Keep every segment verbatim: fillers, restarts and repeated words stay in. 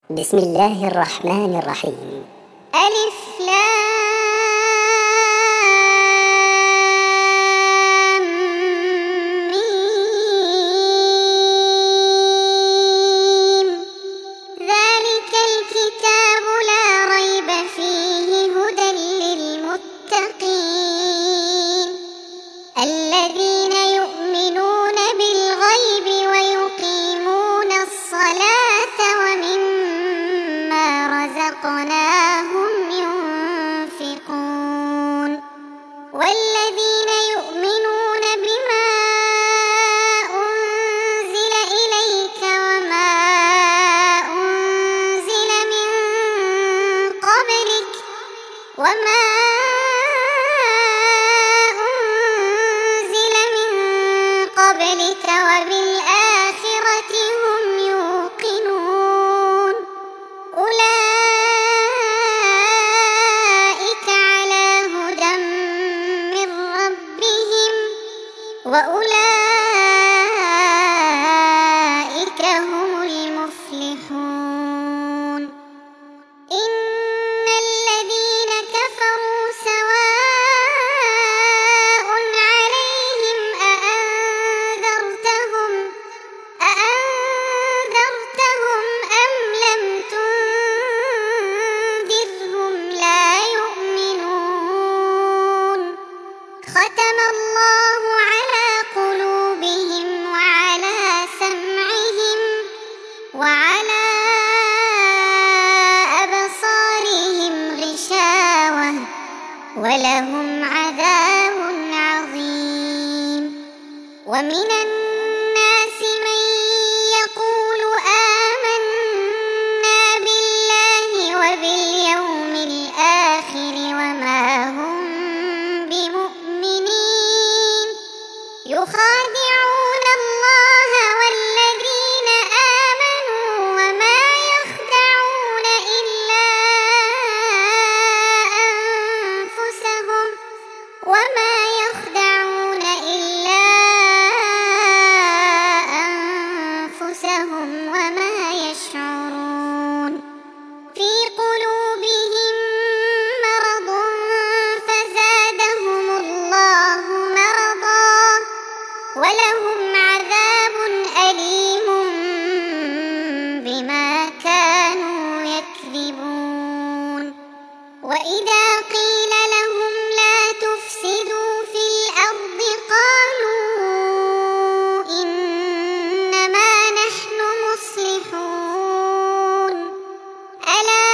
بسم الله الرحمن الرحيم. ألف لام ميم. ذلك الكتاب لا ريب فيه هدى للمتقين الذين يؤمنون بالغيب ويقيمون الصلاة ومما رزقناهم ينفقون والذين يؤمنون بما أنزل إليك وما أنزل من قبلك وما أنزل من قبلك وبالآخرة هم يوقنون أولئك على هدى من ربهم وأولئك هم المفلحون إن الذين كفروا سواء عليهم أأنذرتهم أأنذرتهم أم لم تنذرهم لا يؤمنون ختم الله على قلوبهم وعلى سمعهم وعلى أبصارهم غشاوة ولهم عذاب عظيم ومن الناس من يقول آمنا بالله وباليوم الآخر وما هم بمؤمنين يخادعون الله والذين آمنوا وما يخدعون إلا أنفسهم وما يخدعون إلا أنفسهم وما يشعرون في قلوبهم مرض فزادهم الله مرضا ولهم عذاب أليم بما كانوا يكذبون وإذا قيل لهم لا تفسدوا في الأرض قالوا إنما نحن مصلحون ألا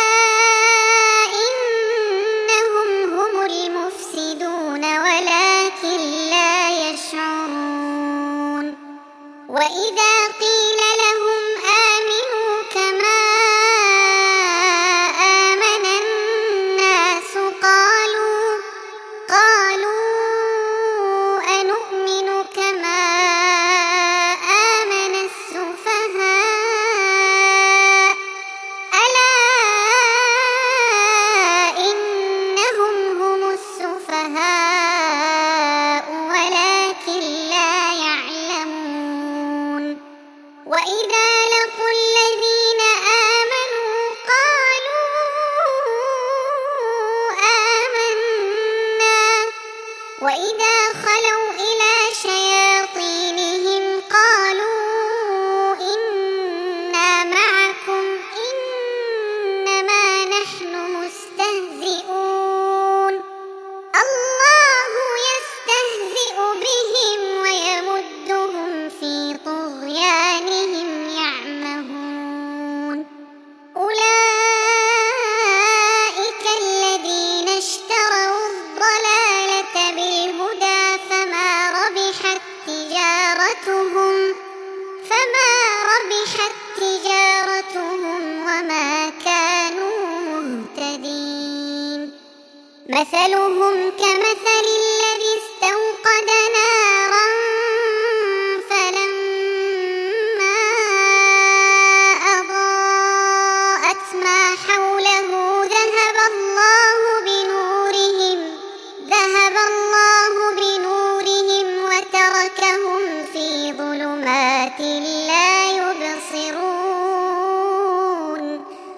إنهم هم المفسدون ولكن لا يشعرون وإذا قيل لهم آمنوا كما آمن الناس قالوا قالوا أنؤمن كما آمن السفهاء ألا إنهم هم السفهاء ولكن لا يعلمون وإذا لقوا الذين آمنوا قالوا آمنا وإذا خلوا إلى شياطينهم قالوا إنا معكم إنما نحن مستهزئون الله يستهزئ بهم ويمدهم في طغيانهم يعمهون أولئك الذين اشتروا الضلالة بالهدى فما ربحت تجارتهم فما ربحت تجارتهم وما كانوا مهتدين مثلهم كمثل الذي استوقد نارا فلما أضاءت ما حوله ذهب الله بنورهم ذهب الله بنورهم وتركهم في ظلمات لا يبصرون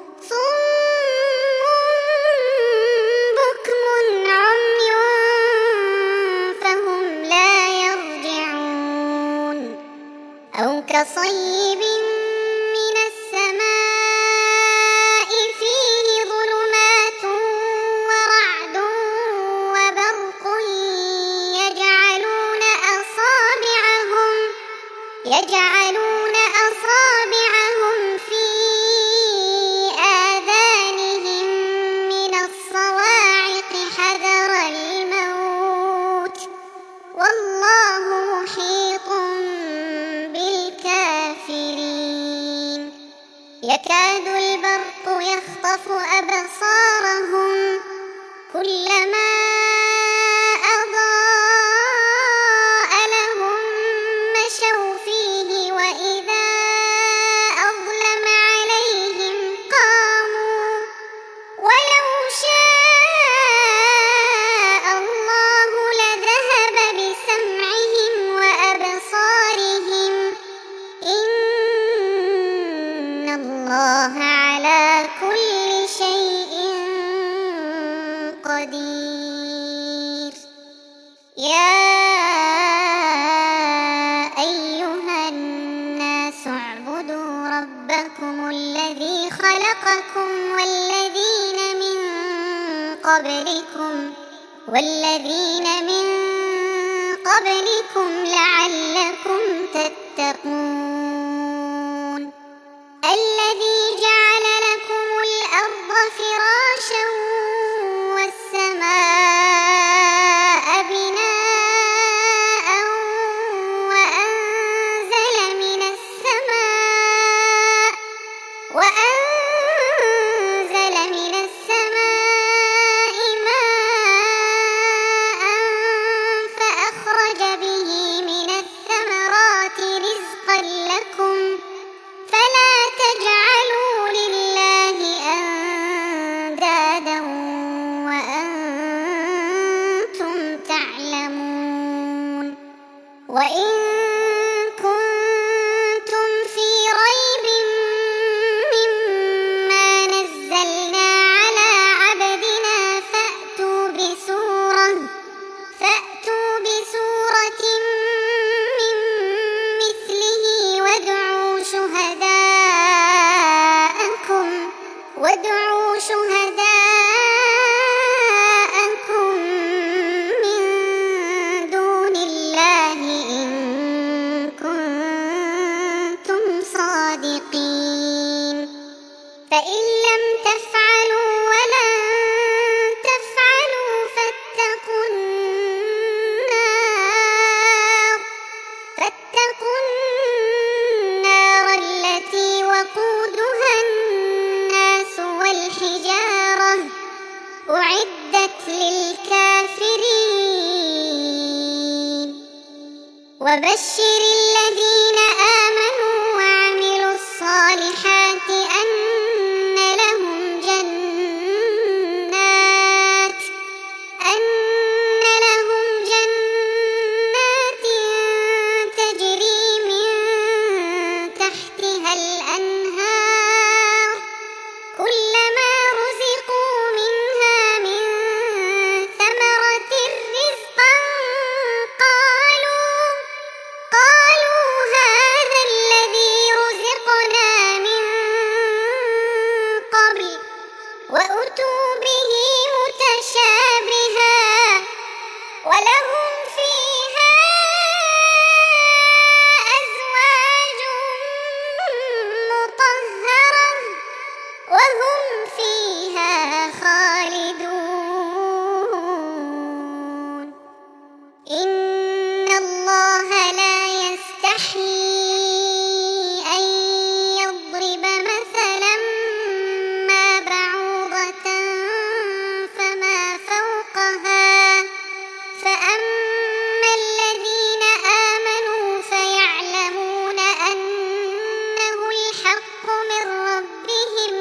البرق يخطف أبصارهم كلما أضاء لهم مشوا فيه وإذا أظلم عليهم قاموا ولو شاء الله لذهب بسمعهم وأبصارهم إن الله على كل شيء قدير. يا أيها الناس اعبدوا ربكم الذي خلقكم والذين من قبلكم والذين من قبلكم لعلكم تتقون الذي جعل لكم الأرض فراشا والسماء بناء وأنزل من السماء وأنزل من السماء ماء فأخرج به من الثمرات رزقا لكم فلا تجعلوا لله أندادا وأنتم تعلمون. وإن كنتم في ريب مما نزلنا على عبدنا فأتوا بسورة فأتوا بسورة من مثله وادعوا شهداءكم وادعوا شهداءكم من دون الله إن كنتم صادقين. فإن لم تفعلوا ولن تفعلوا فاتقوا النار فاتقوا النار التي وقودها الناس والحجارة أعدت للكافرين. وبشر الذين آمنوا وعملوا الصالحات أن لهم جنات أن لهم جنات تجري من تحتها الأنهار كلما رزقوا منها من ثمرة رزقا قالوا قالوا هذا الذي رزقنا من قبل وأتوا به متشابها ولهم فيها أزواج مطهرة وهم فيها خالدون. إن الله لا يستحيي أن يضرب مثلا ما بعوضة فما فوقها فأما الذين آمنوا فيعلمون أنه الحق من ربهم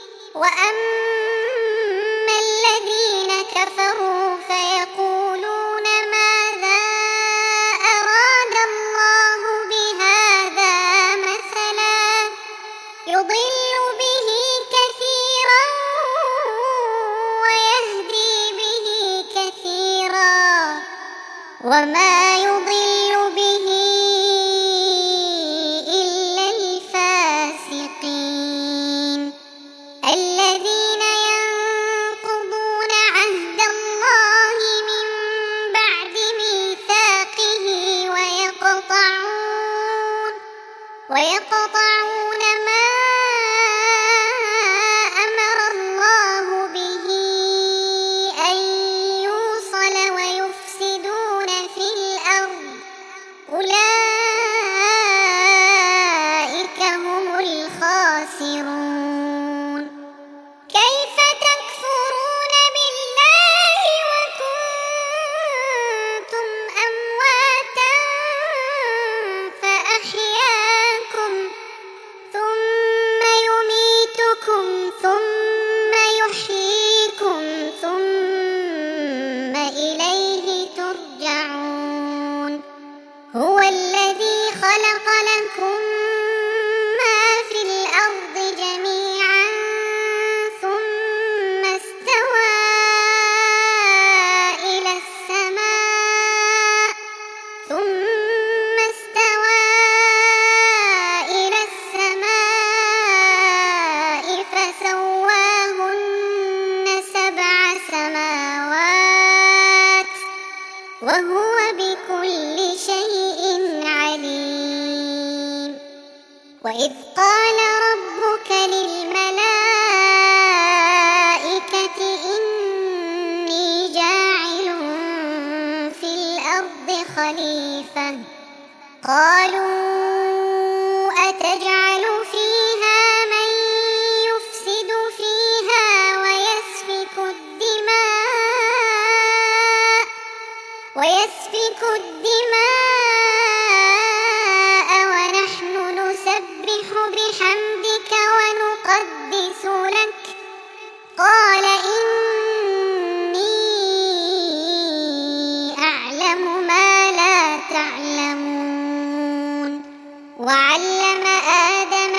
وأما الذين كفروا فيقولون ماذا أراد الله بهذا مثلا يضل به كثيرا ويهدي به كثيرا وما يضل به إلا الفاسقين الذين ينقضون عهد الله من بعد ميثاقه ويقطعون ويقطعون ما أمر الله به أن يوصل ويفسدون في الأرض ثم يحييكم ثم إليه ترجعون هو الذي خلق لكم ما في الأرض جميعا ثم استوى إلى السماء ثم استوى إلى السماء فسواهن سبع سماوات وهو بكل شيء عليم وإذ قال ربك للملائكة إني جاعل في الأرض خليفة قالوا أتجعل فيها من يفسد فيها ويسفك الدماء ويسفك الدماء ونحن نسبح بحمدك ونقدس لك قال إني أعلم ما لا تعلمون وعلم آدم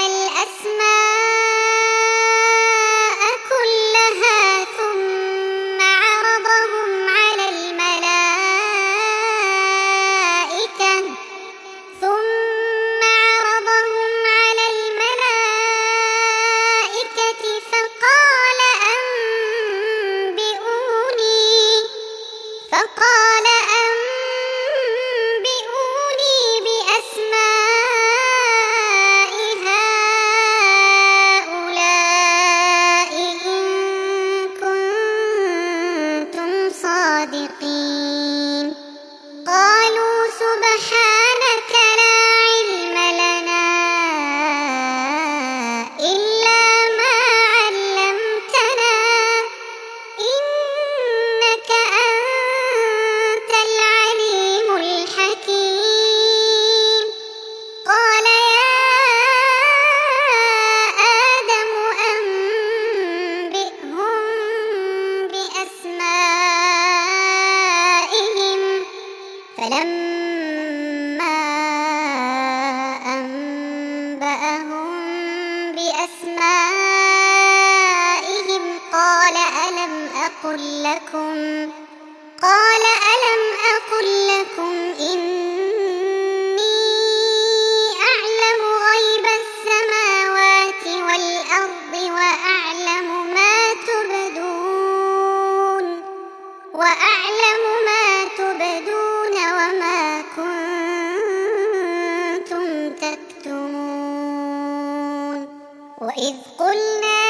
الأسماء كلها ثم عرضهم على الملائكة ثم عرضهم على الملائكة فقال أنبئوني فقال أنبئوني بأسماء هؤلاء إن كنتم صادقين قالوا سبحانك لا علم لنا إلا ما علمتنا إنك أنت العليم الحكيم قال يا آدم أنبئهم بأسمائهم فلما أنبأهم بأسمائهم قال ألم أقل لكم قال ألم أقل لكم إني أعلم غيب السماوات والأرض وأعلم ما تبدون وأعلم ما تبدون وما كنتم تكتمون وإذ قلنا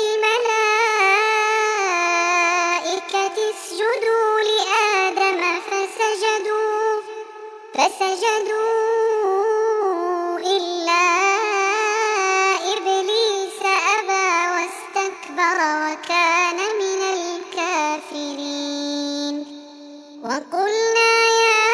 للملائكة اسجدوا لآدم فسجدوا فسجدوا إلا إبليس أبى واستكبر وكان من الكافرين وقلنا يا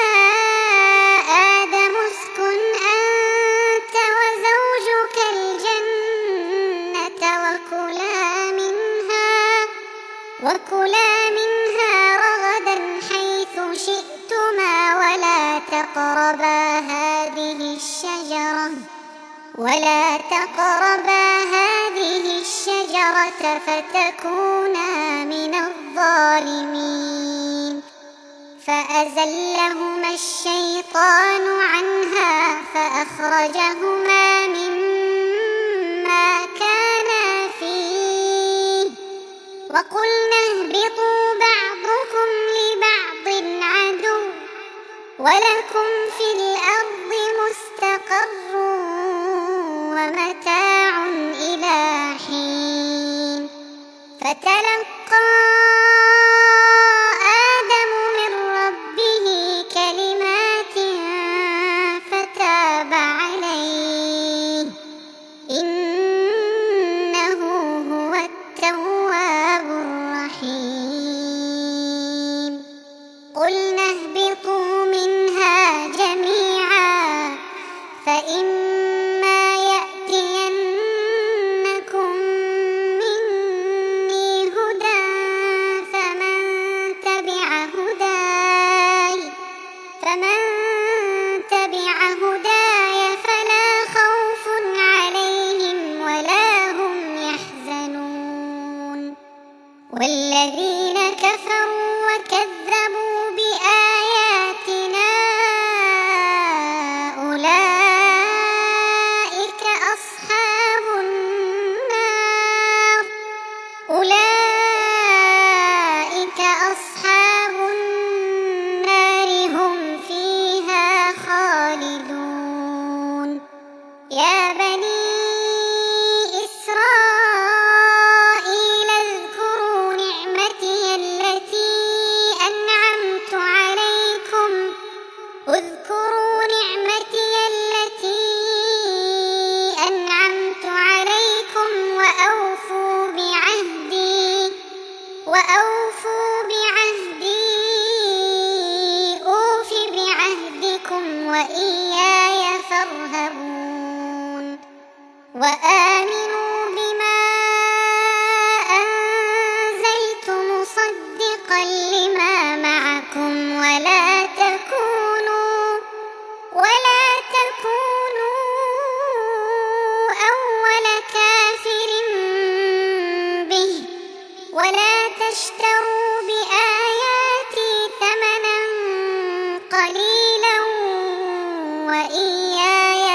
آدم اسكن أنت وزوجك الجنة وكلا منها وكلا منها رغدا حيث شئتما ولا تقربا هذه الشجرة ولا تقربا هذه الشجرة فتكونا من الظالمين فأزلهما الشيطان عنها فأخرجهما مما كانا فيه وقلنا اهبطوا بعضكم لبعض عدو ولكم في الأرض مستقر ومتاع إلى حين فتلقى آدم من ربه كلمات فتاب عليه إنه هو التواب الرحيم قلنا اهبطوا منها جميعا فإما يأتينكم والذين كفروا وكذبوا بآياتنا أولئك أصحاب النار أولئك أصحاب النار هم فيها خالدون يا بني إسرائيل اذكروا نعمتي التي أنعمت عليكم اذكروا نعمتي التي أنعمت عليكم وأوفوا بعهدي وأوفوا بعهدي أوف بعهدكم وإياي فارهبون وآمنوا بما أنزلت مصدقا لما معكم ولا تكونوا ولا تكونوا أول كافر به ولا تشتروا بآياتي ثمنا قليلا وإياي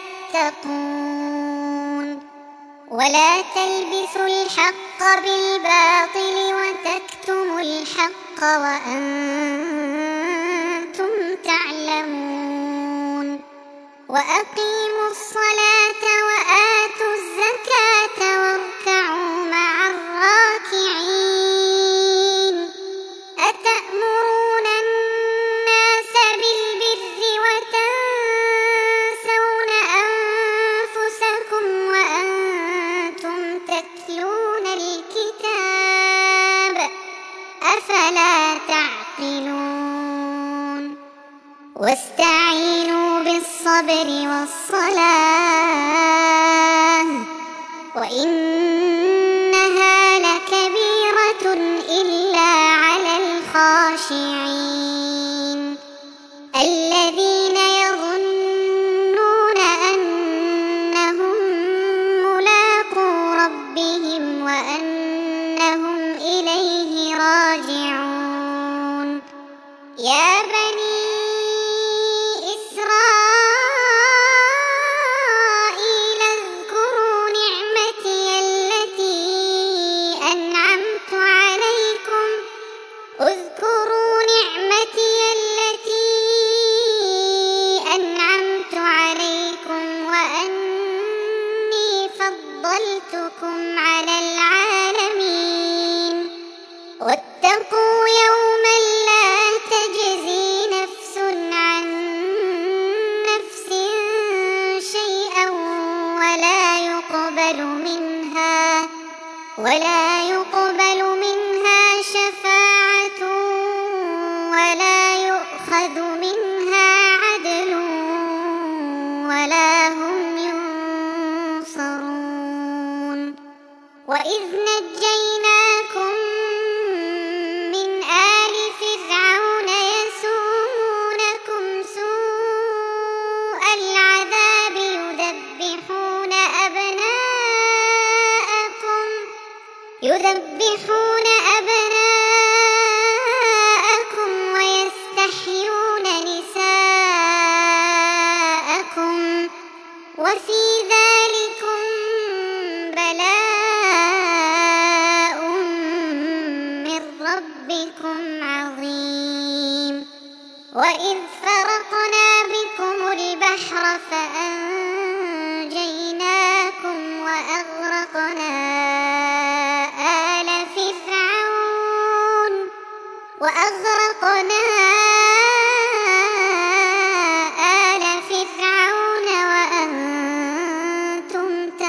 فاتقون ولا تلبسوا الحق بالباطل وتكتموا الحق وأنتم تعلمون وأقيموا الصلاة وآتوا الزكاة واركعوا مع الراكعين أتأمرون الناس بالبر وتنسون أنفسكم وأنتم تتلون الكتاب أفلا تعقلون واستعينوا بالصبر والصلاة وإنها لكبيرة إلا على الخاشعين الذين يظنون أنهم ملاقو ربهم وأنهم إليه راجعون يا بني إسرائيل اذكروا نعمتي التي أنعمت عليكم اذكروا نعمتي التي أنعمت عليكم وأني فضلتكم على العالمين واتقوا يوما لا تجزي نفس عن نفس شيئا ولا يقبل منها ولا يقبل منها شفاعة ولا يؤخذ منها عدل ولا هم ينصرون وإذ نجيناكم من آل فرعون يسومونكم سوء العذاب يذبحون أبناءكم يذبحون أبناءكم ويستحيون نساءكم وفي ذلكم بلاء من ربكم عظيم وإذ فرقنا بكم البحر فأنجيناكم وأغرقنا آل فرعون وأغرقنا آل فرعون وأنتم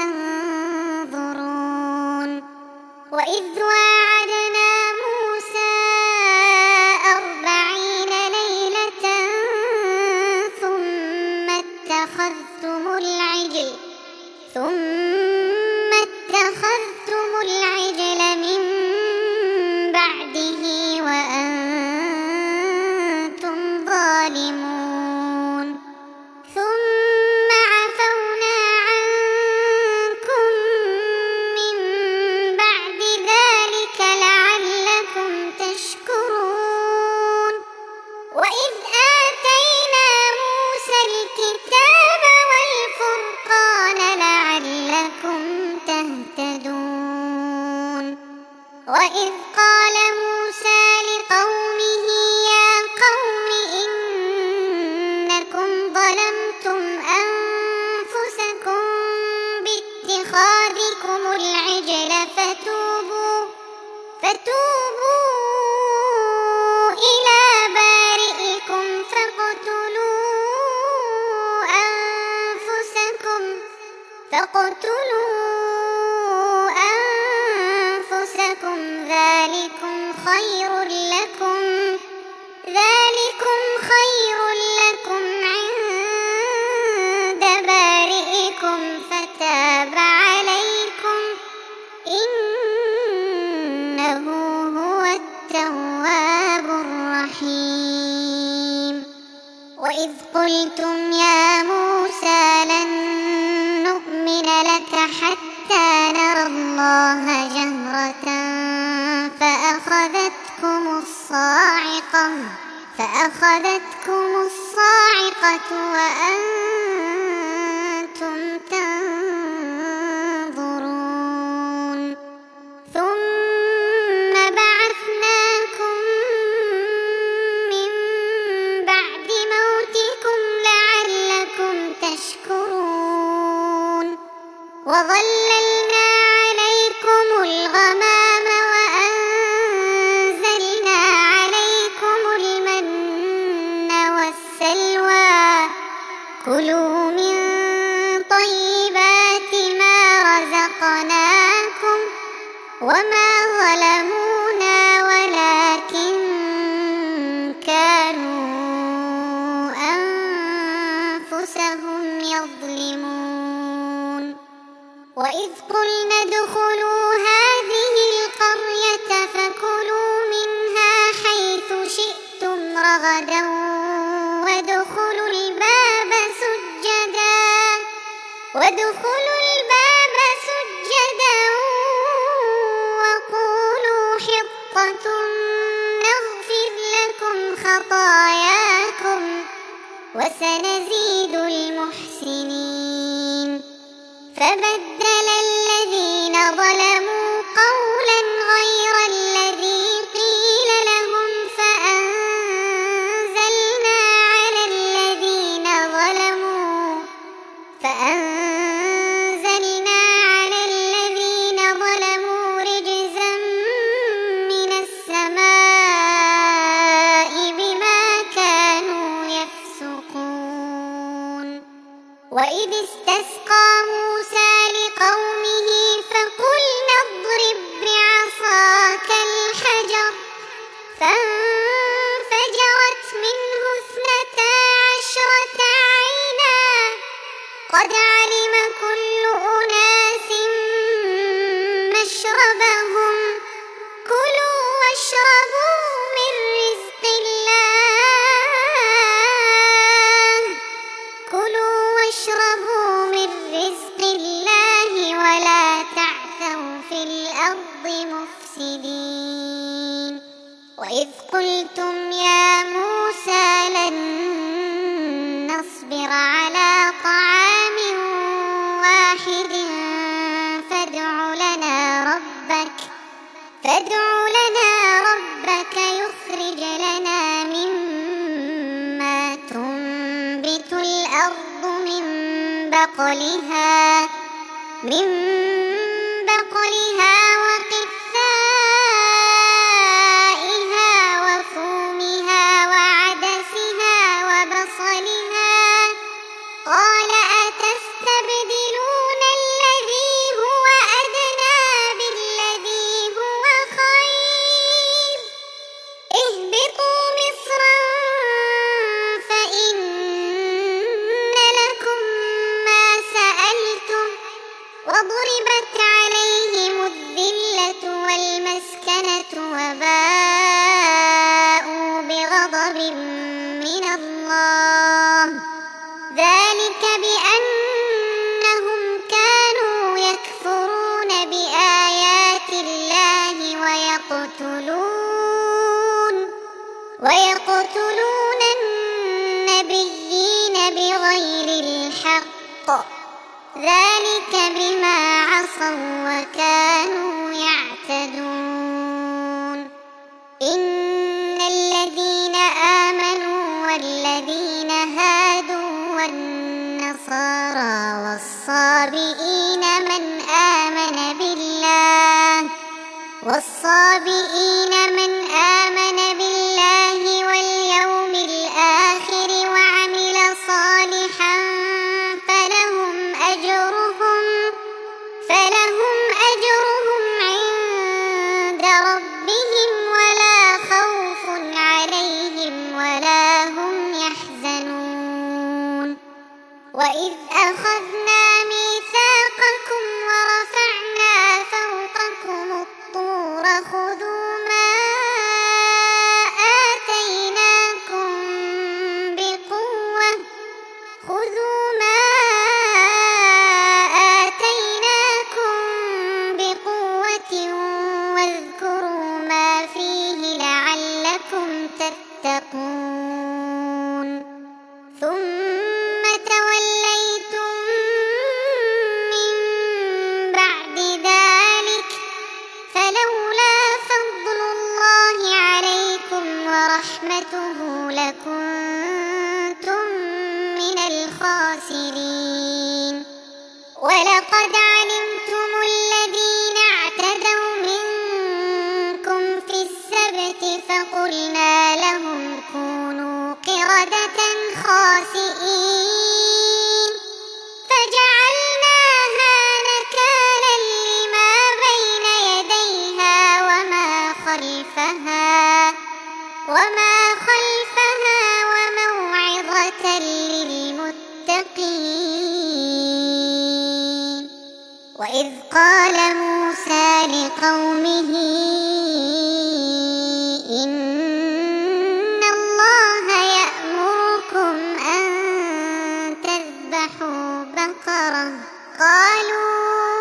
تنظرون وإذ واعدنا موسى أربعين ليلة ثم اتخذتم العجل ثم اتخذتم العجل من بعده وأنتم ظالمون ثم عفونا عنكم من بعد ذلك وإذ قال موسى لقومه يا قوم إنكم ظلمتم أنفسكم باتخاذكم العجل فتوبوا فتوبوا إلى بارئكم فاقتلوا أنفسكم فاقتلوا أنفسكم ذلكم خير لكم ذلكم خير لكم عند بارئكم فتاب عليكم إنه هو التواب الرحيم وإذ قلتم يا موسى لن نؤمن لك حتى نرى الله جهرة فأخذتكم الصاعقة فأخذتكم الصاعقة وأنتم تنظرون ثم بعثناكم من بعد موتكم لعلكم تشكرون وظللنا عليكم الغمام وأنزلنا عليكم المن والسلوى كلوا من طيبات ما رزقناكم وما ظلمونا ولكن كانوا أنفسهم يظلمون وإذ قلنا ادخلوا هذه القرية فكلوا منها حيث شئتم رغدا وادخلوا الباب سجدا وادخلوا الباب سجدا وقولوا حطة نغفر لكم خطاياكم وسنزيد المحسنين فبدل الذين ظلموا قولا غير الذي قيل لهم فأنزلنا على الذين ظلموا فأنزلنا على الذين ظلموا رجزا من السماء بما كانوا يفسقون وإذ استسقى موسى لقومه فقلنا اضرب بعصاك الحجر فانفجرت منه اثنتا عشرة عينا قد علم كل أناس مشربهم كلوا واشربوا من رزق الله كلوا واشربوا من رزق الله ولا تعثوا في الأرض مفسدين وإذ قلتم يا موسى لن نصبر على طعام واحد فادع لنا ربك فادع لنا ربك يخرج لنا مما تنبت الأرض من بقلها من بقلها وقثائها وفومها وعدسها وبصلها قال أتستبدلون الذي هو أدنى بالذي هو خير اهبطوا مصرا فإن لكم ما سألتم واضربوا والصابئين من آمن بالله واليوم الآخر وعمل صالحا فلهم أجرهم فلهم أجرهم عند ربهم ولا خوف عليهم ولا هم يحزنون. وإذ أخذنا ميثاقكم ورفعنا فوقكم الطور خذوا ما آتيناكم بقوة خذوا ما آتيناكم بقوة واذكروا ما فيه لعلكم تتقون. ثم توليتم من بعد ذلك فلولا فضل الله عليكم ورحمته لكنتم من الخاسرين. ولقد علمتم الذين اعتدوا منكم في السبت فقلنا لهم كونوا قردة خاسئين فجعلناها نكالا لما بين يديها وما خلفها وما خلفها وموعظة للمتقين. وإذ قال موسى لقومه إن الله يأمركم أن تذبحوا بقرة قالوا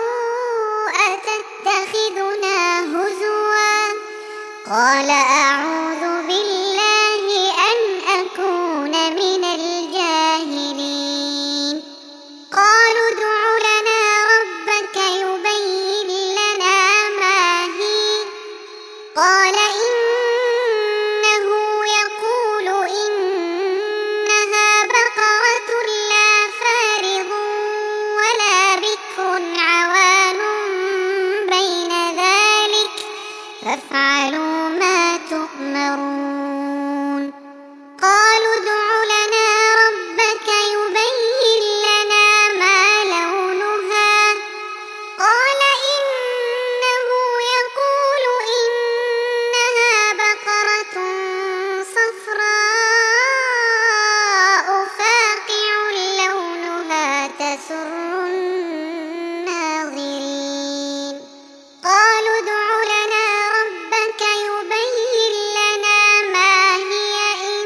أتتخذنا هزوا قال أعوذ بالله أن أكون من الجاهلين. قالوا ادع لنا ربك يبين لنا ما هي قال إنه يقول إنها بقرة لا فارض ولا بكر عوان بين ذلك فافعلوا ما تؤمرون. قالوا ادع لنا ربك يبين لنا ما لونها قال إنه يقول إنها بقرة صفراء فاقع لونها تسر الناظرين. قالوا ادع لنا ربك يبين لنا ما هي إن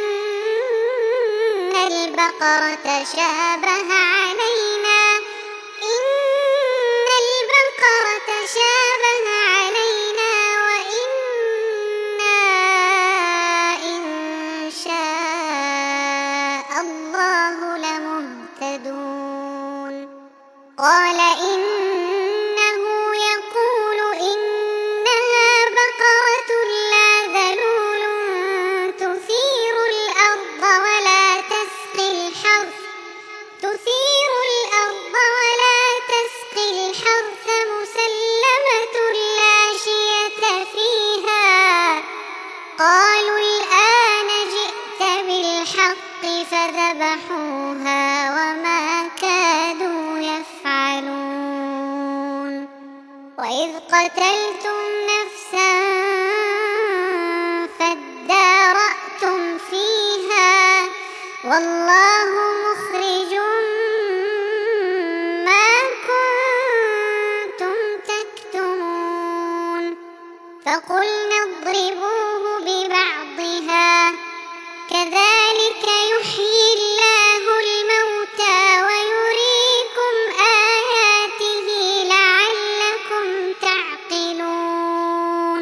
البقرة شابه علينا إن البقرة شابه علينا وإنا إن شاء الله لمهتدون. قال إنه يقول إنها بقرة لا ذلول تثير الأرض ولا تسقي الحرث تثير الأرض ولا تسقي الحرث مسلمة لا شية فيها. قالوا الآن جئت بالحق فذبحوها وما كادوا يفعلون. وإذ قتلتم نفسا فادارأتم فيها والله مخرج ما كنتم تكتمون. فقلنا اضربوه ببعضها كذلك يحيي الله الموتى ويريكم آياته لعلكم تعقلون.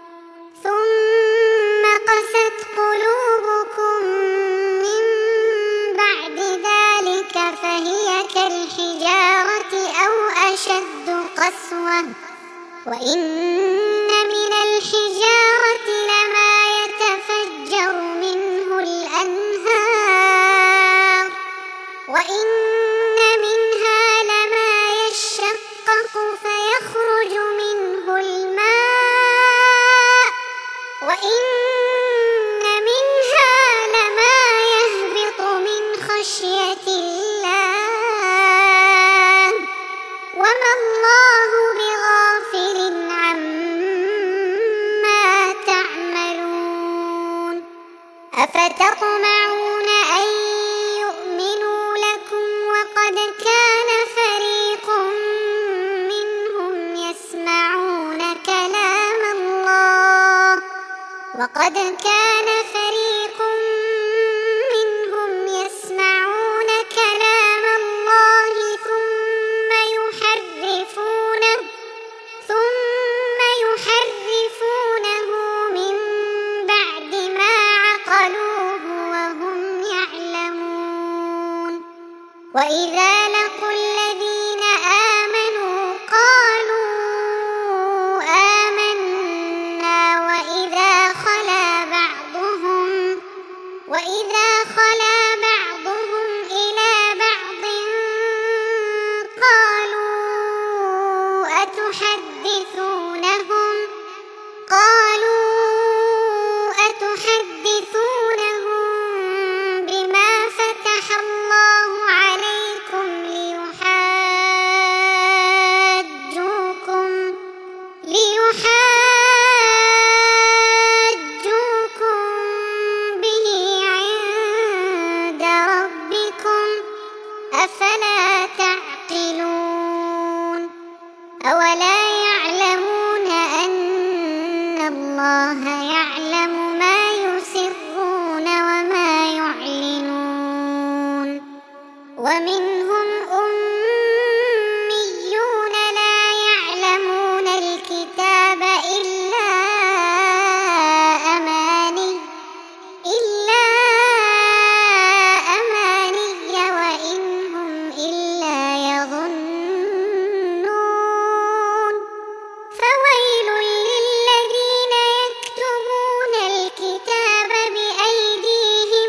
ثم قست قلوبكم من بعد ذلك فهي كالحجارة أو أشد قسوة وإن من الحجارة لما يتفجر منه الأنهار وإن منها لما يشقق فيخرج منه الماء وإن منها لما يهبط من خشية الله وما الله بغافل عما تعملون أفتطمعون أن يؤمنوا لكم وقد كان فريق منهم يسمعون كلام الله وقد كان فريق منهم يسمعون كلام الله ثم يحرفونه ثم يحرفونه من بعد ما عقلوه وهم يعلمون وإذا لقوا الذين آمنوا قالوا آمنا وإذا خلا بعضهم وإذا خلا بعضهم إلى بعض قالوا أتحدثونهم قالوا أتحدثونهم بما فتح الله عليكم ليحاجوكم ليحاجوكم به عند ربكم أفلا تعقلون أولا يعلمون أن الله يعلم ما يسرون وما يعلنون ومنهم أميون لا يعلمون الكتاب إلا أماني إلا أماني وإن هم إلا يظنون فويل للذين يكتبون الكتاب بأيديهم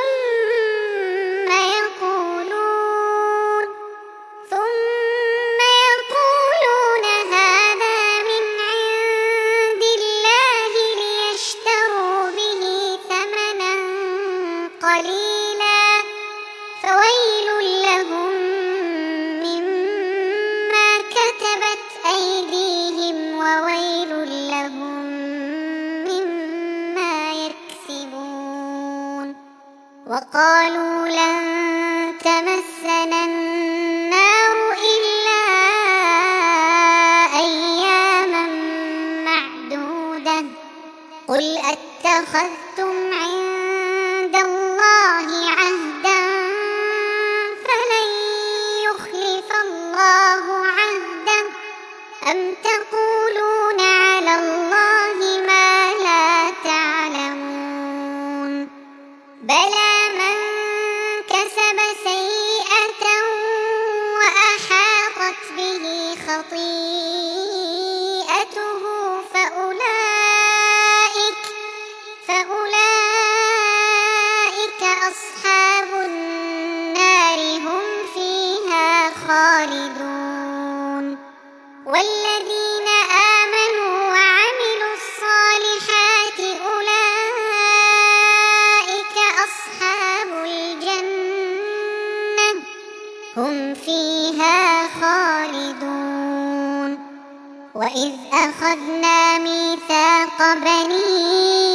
ثم يقولون ثم يقولون هذا من عند الله ليشتروا به ثمنا قليلا فويل لهم مما كتبت أيديهم وويل لهم مما يكسبون وقالوا لن تمسنا النار إلا أياما معدودة قل أتخذتم عند الله عهدا فلن يخلف الله عهده أم تقولون على الله ما لا تعلمون بلى من كسب سيئة وأحاطت به خطيئته فأولئك فأولئك أصحاب النار هم فيها خالدون والذين آمنوا وعملوا الصالحات أولئك أصحاب الجنة هم فيها خالدون وإذ أخذنا ميثاق بني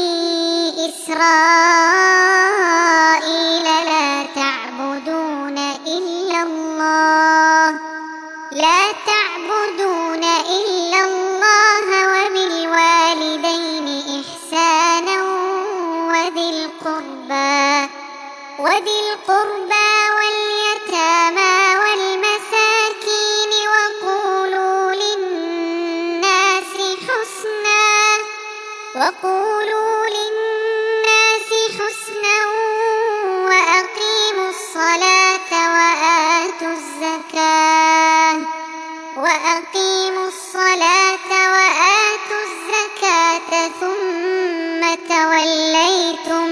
إسرائيل لا تعبدون إلا الله لا تعبدون إلا الله وبالوالدين إحسانا وذي القربى وذي القربى واليتامى والمساكين وقولوا للناس حسنا وقولوا للناس حسنا وأقيموا الصلاة وآتوا الزكاة وأقيموا الصلاة وآتوا الزكاة ثم توليتم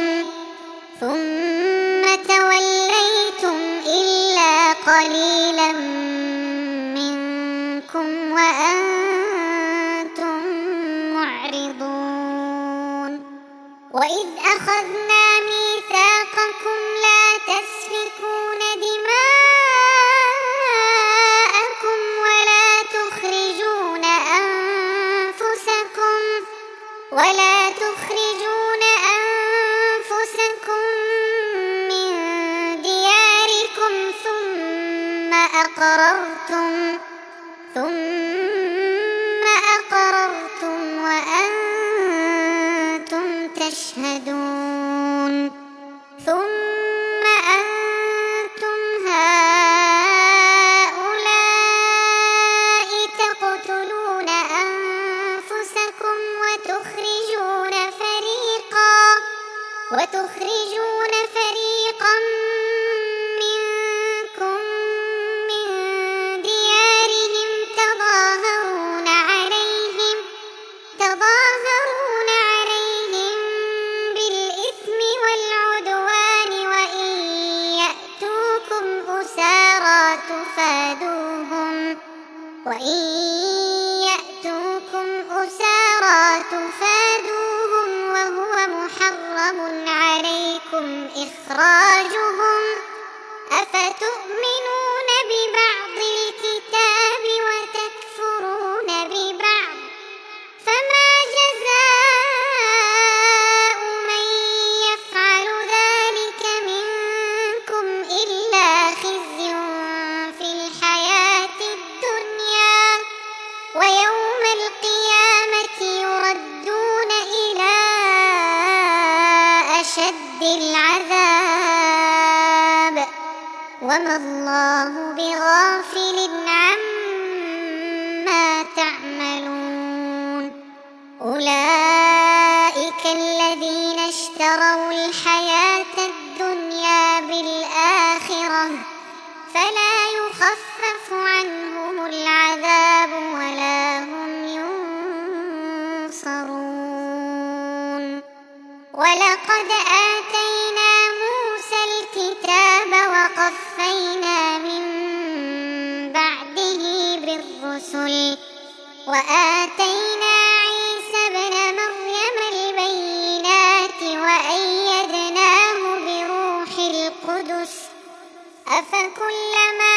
ثم توليتم إلا قليلا منكم وأنتم معرضون وإذ أخذنا ميثاقكم لا تسفكون دماءكم ولا تخرجون أنفسكم ولا تخرجون أنفسكم من دياركم ثم أقررتم ثم أقررتم وأنتم تشهدون ثم أنتم هؤلاء تقتلون أنفسكم وتخرجون فريقا وتخرجون فريقا منكم من ديارهم تظاهرون عليهم تظاهرون عليهم بالإثم والعدوان وإن يأتوكم أسارى تفادوهم وإن يأتوكم أسارى تفادوهم وهو محرم عليكم إخراجهم أفتؤمنون ببعض الكتاب وتكفرون ببعض فما جزاء من يفعل ذلك منكم إلا خزي في الحياة الدنيا ويوم القيامة يردون إلى أشد العذاب وما الله بغافل عما تعملون أولئك الذين اشتروا الحياة الدنيا بالآخرة فلا يخفف عنهم العذاب ولا هم ينصرون ولقد آتينا موسى الكتاب وقفينا من بعده بالرسل وآتينا عيسى ابن مريم البينات وأيدناه بروح القدس أفكلما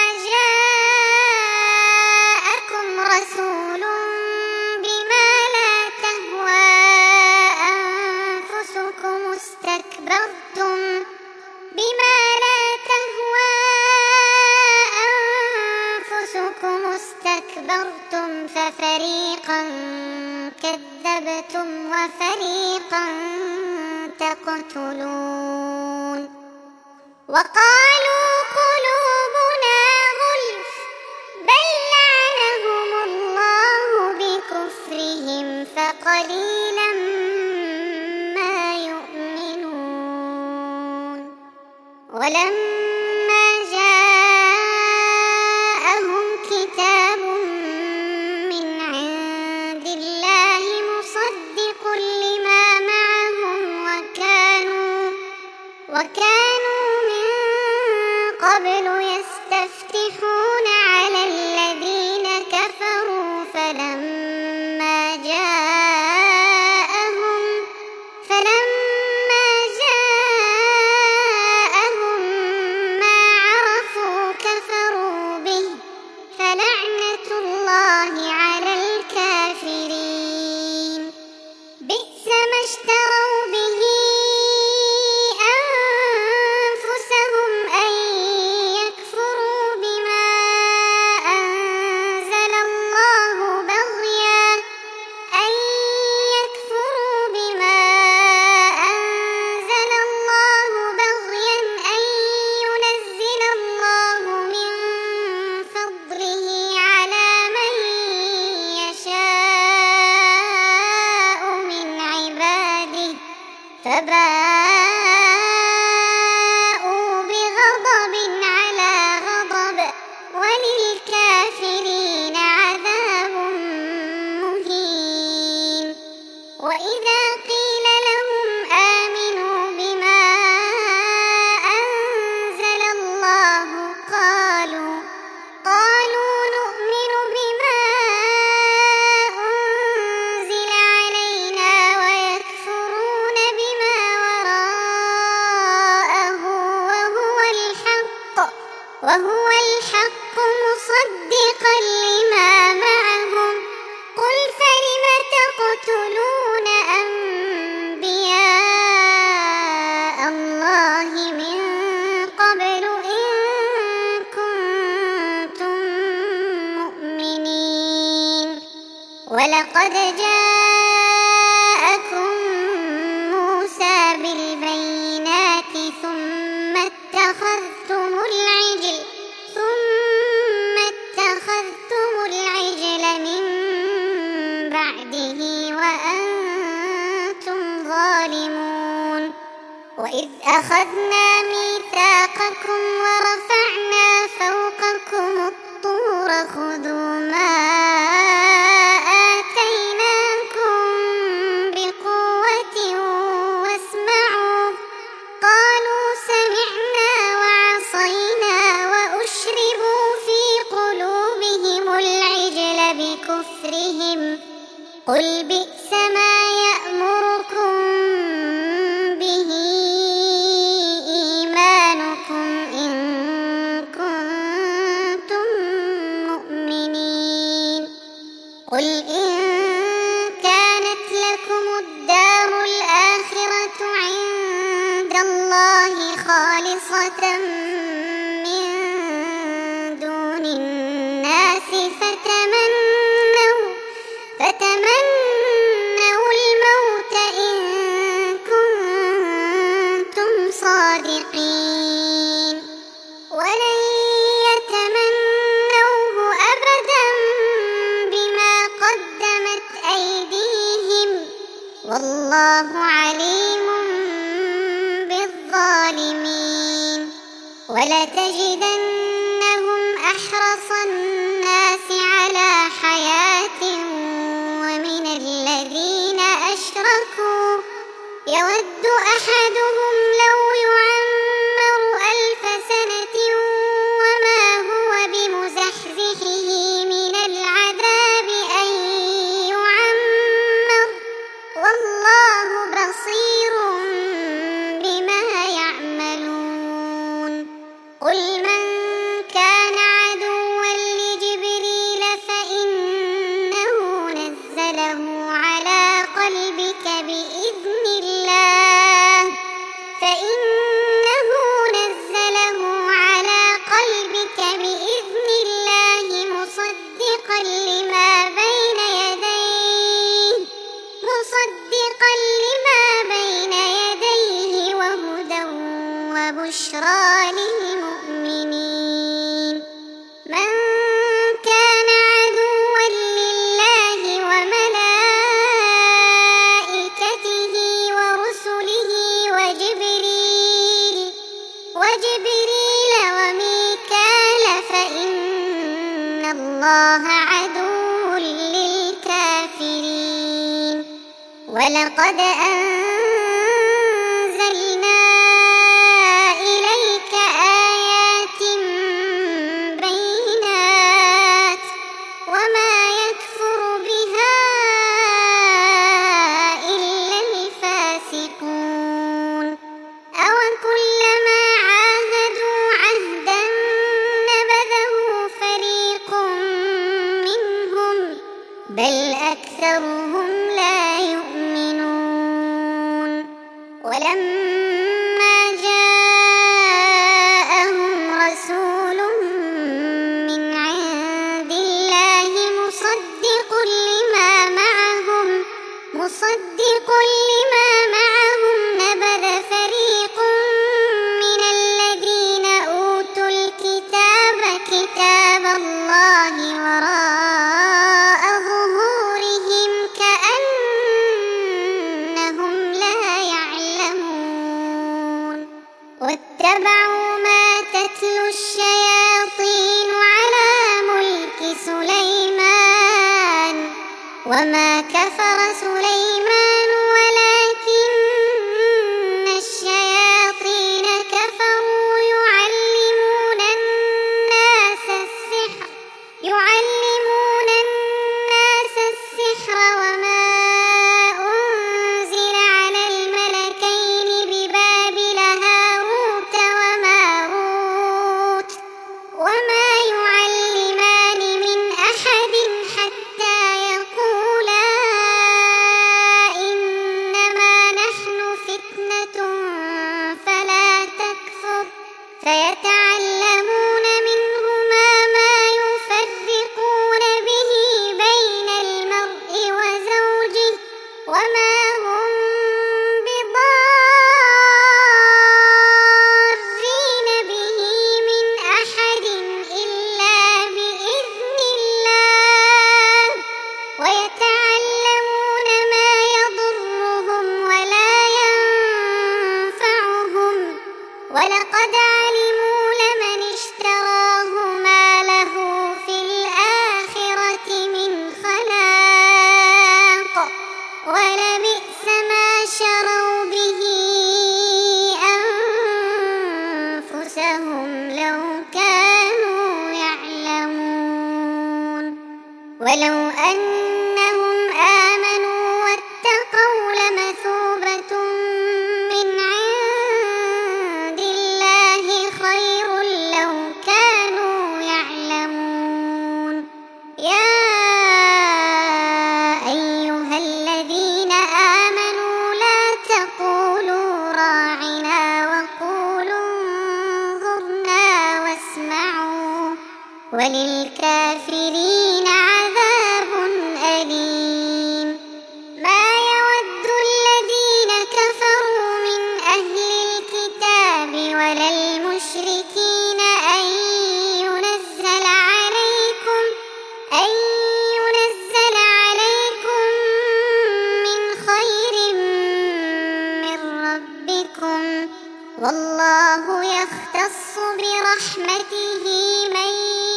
جاءكم رسول بما لا تهوى أنفسكم استكبرتم بما لا تهوى أنفسكم استكبرتم ففريقا كذبتم وفريقا تقتلون وقالوا قلوبنا غلف بل لعنهم الله بكفرهم فقليلا ما يؤمنون ولما جاءهم كتاب من عند الله مصدق لما معهم وكانوا وكانوا من قبل يستفتحون على الذين كفروا فلما جاءهم فلما جاءهم ما عرفوا كفروا به فلعنة الله على الكافرين بئس ما اشتروا به أنفسهم أن يكفروا بما أنزل الله بغيا أن يكفروا بما أنزل الله بغيا أن ينزل الله من فضله على من يشاء من عباده فباءوا بغضب على غضب وللكافرين عذاب مهين وإذا قيل لهم آمنوا بما أنزل الله قالوا قالوا نؤمن بما أنزل علينا ويكفرون بما ولقد جاءكم موسى بالبينات ثم اتخذتم العجل ثم اتخذتم العجل من بعده وأنتم ظالمون وإذ أخذنا ميثاقكم ورفعنا فوقكم الطور خذوا ما آتيناكم بقوة واسمعوا قالوا سمعنا وعصينا وأشربوا في قلوبهم العجل بكفرهم قل بئس ما يأمركم به إيمانكم إن كنتم مؤمنين قل إن كانت لكم الدار الآخرة عند الله خالصة من دون الناس فتمنوا فتمنوا الموت إن كنتم صادقين ولن يتمنوه أبدا بما قدمت أيديهم والله عليم بالظالمين ولتجدنهم أحرص الناس على حياة ومن الذين أشركوا يود أحدهم لو يعمر ألف سنة وما هو بمزحزحه من العذاب أن يعمر والله بصير بما يعملون قل من كان عدوا لجبريل فإنه نزله على قلبك بإذن الله فإنه نزله على قلبك بإذن الله مصدقا لما بين يديه مصدقا لما بين يديه وهدى وبشرى للمؤمنين من كان عدوا لله وملائكته ورسله وجبريل وجبريل وميكال فإن الله عدو للكافرين ولقد أنزلنا إليك آيات بينات وما يكفر بها إلا الفاسقون أوكلما عاهدوا عهدا نبذه فريق منهم بل أكثرهم لا يؤمنون ولما جاءهم رسول من عند الله مصدق لما معهم مصدق لما معهم نبذ فريق من الذين أوتوا الكتاب كتاب الله وراء ظهورهم كأنهم لا يعلمون واتبعوا ما تتلو الشياطين على ملك سليمان وما كفر سليمان ولكن ولبئس ما شروا به أنفسهم لو كانوا يعلمون ولو أنهم آمنوا واتقوا لمثوبة من عند الله خير لو كانوا يعلمون يا أيها الذين آمنوا لا تقولوا راعنا وقولوا انظرنا واسمعوا وللكافرين عذاب أليم ما يود الذين كفروا من أهل الكتاب ولا المشركين أن ينزل عليكم أن ينزل عليكم من خير من ربكم والله يختص برحمته من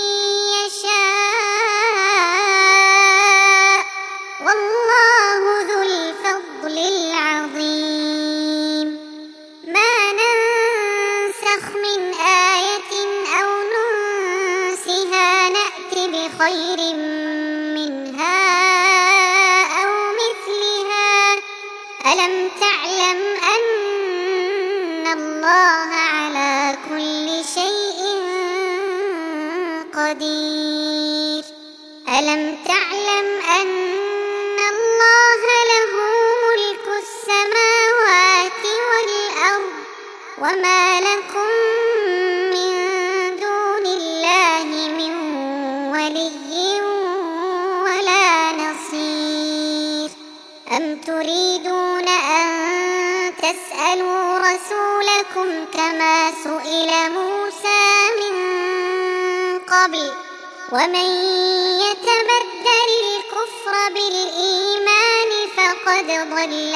يشاء والله ذو الفضل العظيم ما ننسخ من آية أو ننسها نأت بخير منها أو مثلها ألم تعلم أن الله على كل شيء قدير ألم تعلم أن الله له ملك السماوات والأرض وما لكم من دون الله من ولي ولا نصير أم تريدون أن تسألوا رسولكم كما سئل موسى من قبل ومن يتبدل الكفر بالإيمان فقد ضل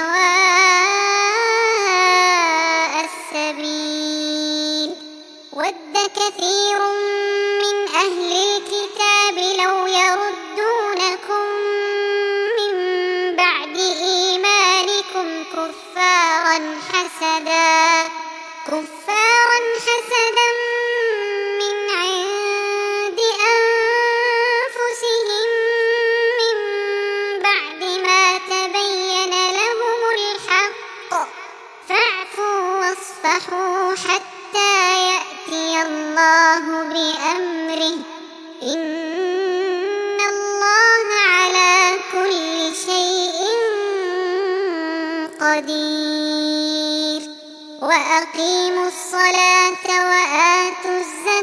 سواء السبيل ود كثير من أهل الكتاب لو يردونكم من بعد إيمانكم كفارا حسدا كفارا حسدا من عند أنفسهم من بعد ما تبين لهم الحق فاعفوا واصفحوا حتى يأتي الله بأمره إن الله على كل شيء قدير وأقيموا الصلاة وآتوا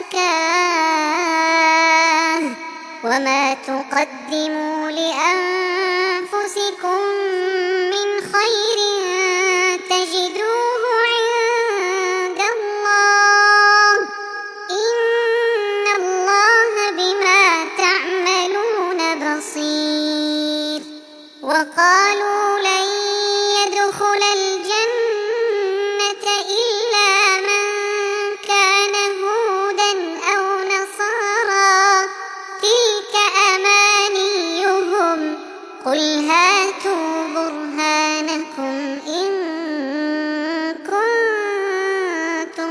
الزكاة وما تقدموا لأنفسكم من خير تجدوه عند الله إن الله بما تعملون بصير وقالوا لن يدخل الجنة إلا من كان هودا أو نصارى تلك أمانيهم قل هاتوا برهانكم إن كنتم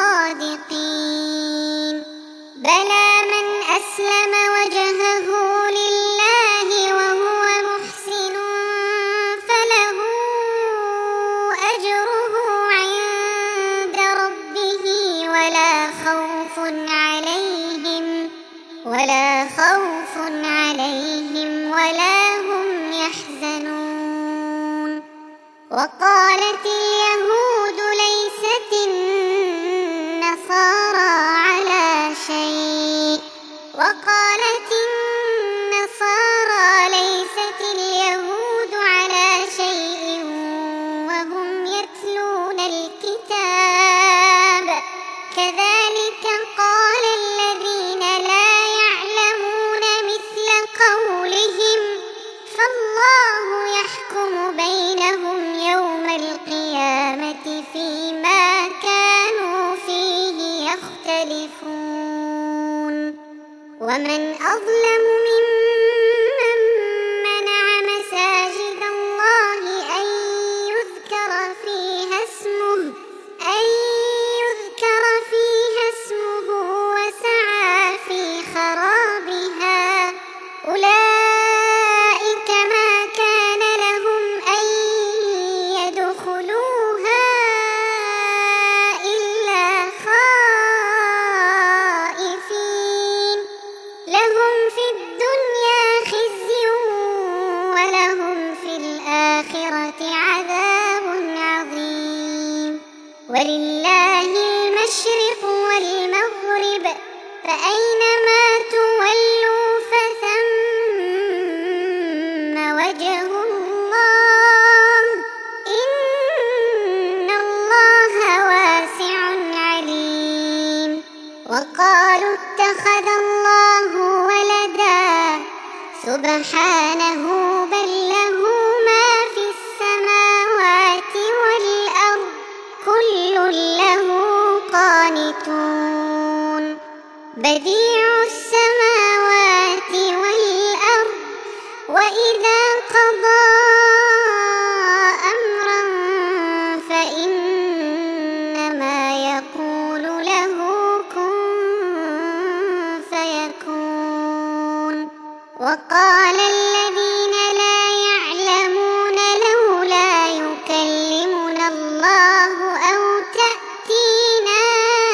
صادقين بلى من أسلم وجهه لله وهو محسن فله أجره عند ربه ولا خوف عليهم ولا خوف عليهم ولا هم يحزنون وقالت اليهود ليست النصارى على شيء وقالت النصارى ليست اليهود على شيء وهم يتلون الكتاب كذلك قال الذين لا يعلمون مثل قولهم فالله يحكم بينهم يوم القيامة فيما كانوا فيه يختلفون ومن أظلم ممن منع مساجد الله ولله المشرق والمغرب فأينما تولوا فثم وجه الله إن الله واسع عليم. وقالوا اتخذ الله ولدا سبحانه بل له ما في السماوات والأرض كل له قانتون. بديع السماوات والأرض وإذا قضى أمرا فإنما يقول له كن فيكون. وقال الذين لا يعلمون لولا يكلمنا الله أو تأتينا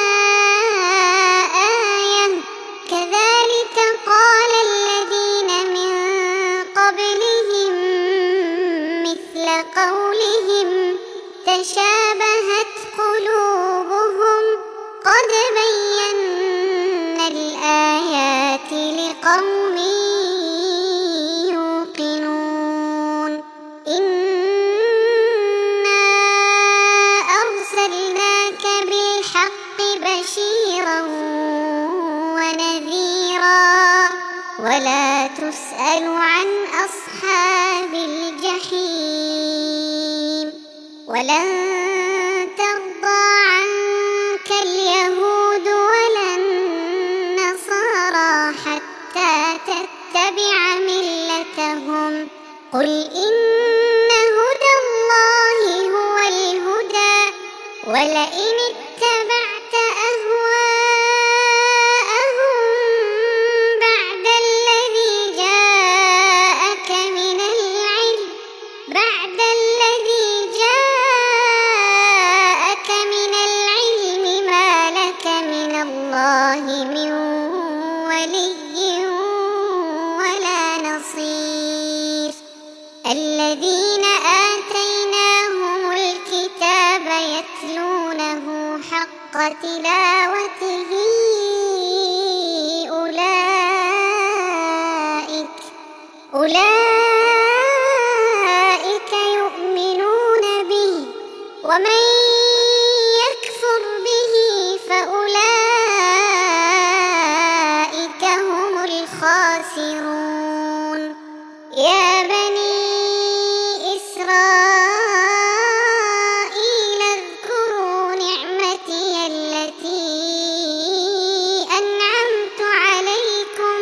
آية كذلك قال الذين من قبلهم مثل قولهم تشابهت قلوبهم قد بينا الآيات لقوم يوقنون. إنا أرسلناك بالحق بشيرا ونذيرا ولا تسأل عن أصحاب الجحيم. ولن ترضى عنك اليهود ولا النصارى حتى تتبع ملتهم قل إن هدى الله هو الهدى ولئن اتبعت أهواءهم بعد الذي جاءك من العلم بعد الذي جاءك من العلم ما لك من الله من ولي ولا نصير. الذين آتيناهم الكتاب يتلونه حق تلاوته أولئك أولئك يؤمنون به ومن يكفر به فأولئك هم الخاسرون. يا بني إسرائيل اذكروا نعمتي التي أنعمت عليكم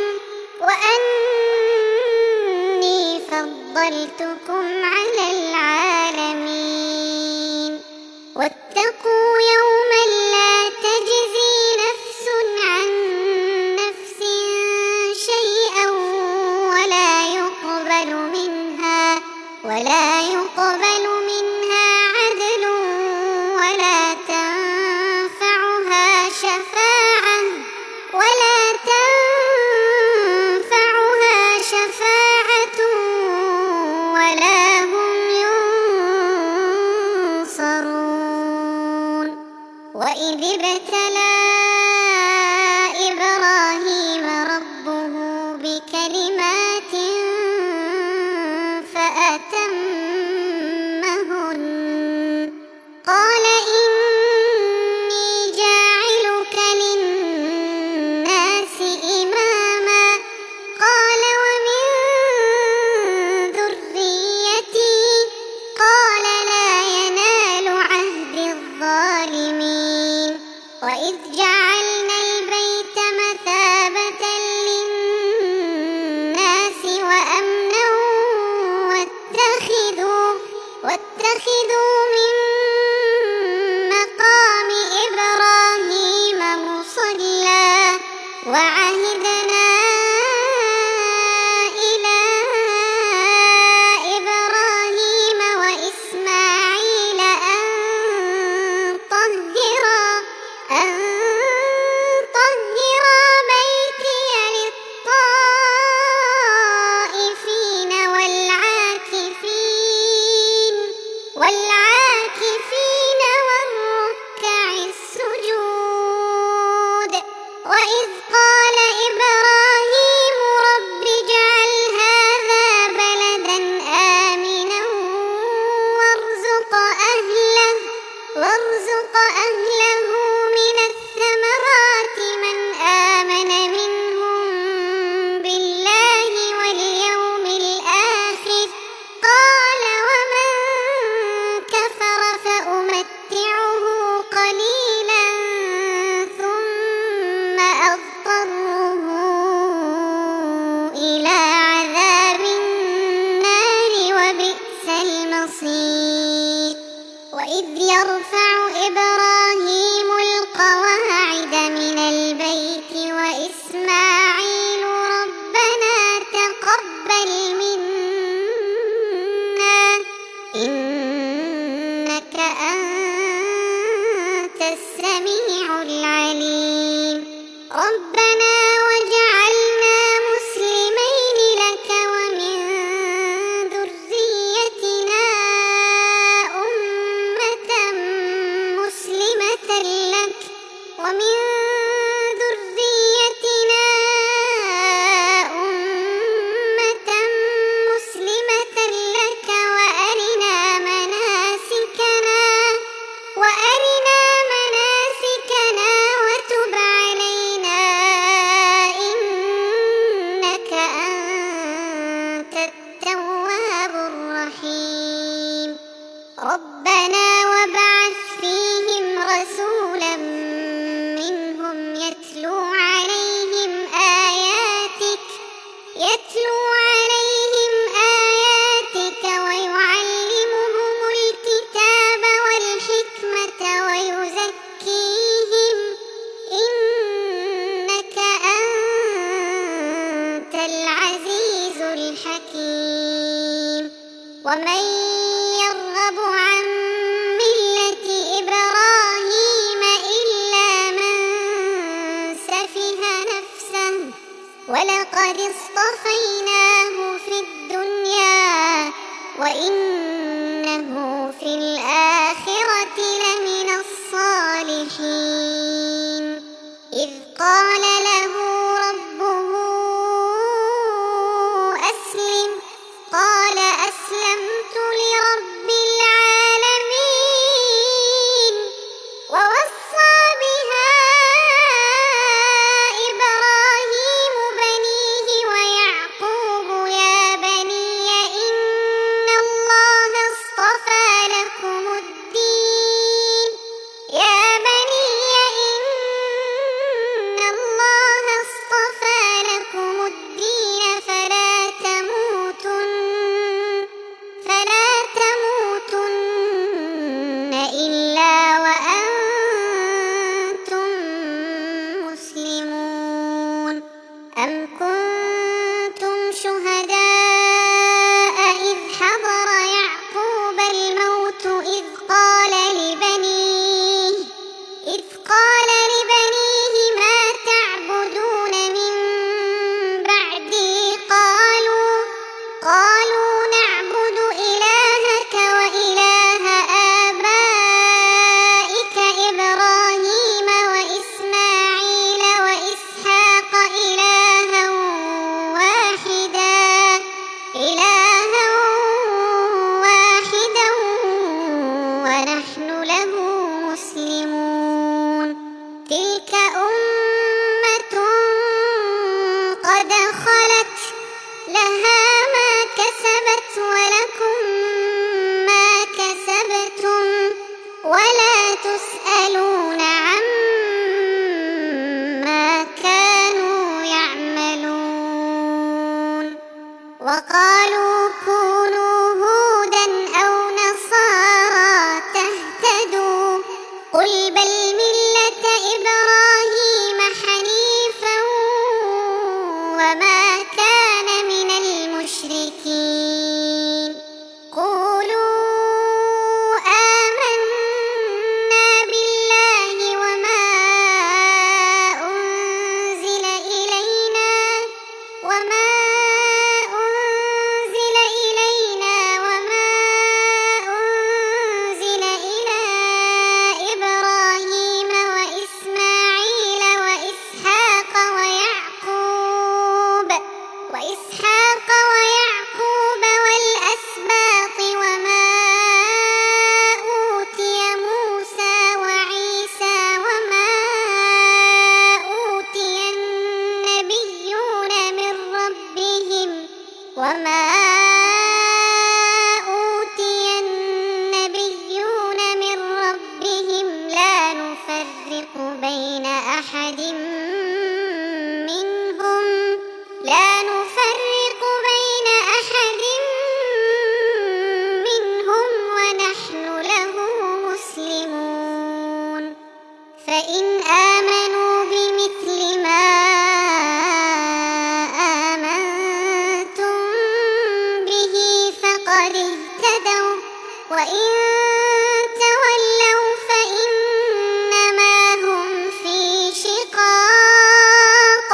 وأني فضلتكم على العالمين. واتقوا يوما لا تجزي نفس عن نفس شيئا ولا يقبل منها ولا يقبل منها عدل ولا تنفعها شفاعة ولا تنفعها شفاعة ولا هم ينصرون. وإذ ابتلى إبراهيم ربه بكلمات فأتمهن قال إني جاعلك للناس إماما قال ومن ذريتي قال لا ينال عهد الظالمين. وإذ جعلنا البيت مثابة للناس وأمنا واتخذوا واتخذوا من مقام إبراهيم مصلى وعهدنا إلى إبراهيم وإسماعيل أن طهرا أن طهرا بيتي للطائفين والعاكفين والعاكفين بصير وإذ يرفع إبراهيم القواعد من البيت وإسماعيل ربنا تقبل منا إنك أنت السميع العليم ربنا وجعلنا مسلمين لك ومن ذريتنا أمة مسلمة لك ومن ذريتنا أمة مسلمة لك وأرنا مناسكنا وأرنا مناسكنا وتب علينا إنك أنت التواب الرحيم ربنا وابعث فيهم رسولا منهم يتلو عليهم آياتك يتلو عليهم آياتك ويعلمهم الكتاب والحكمة ويزكيهم إنك أنت العزيز الحكيم ومن يرغب عن ملة إبراهيم إلا من سفه نفسه ولقد اصطفيناه في الدنيا وإنه في الآخرة لمن الصالحين إذ قال له ربه أسلم قال أسلمت لرب العالمين ووصى بها إبراهيم بنيه ويعقوب يا بني إن الله اصطفى لكم الدين اهتدوا وإن تولوا فإنما هم في شقاق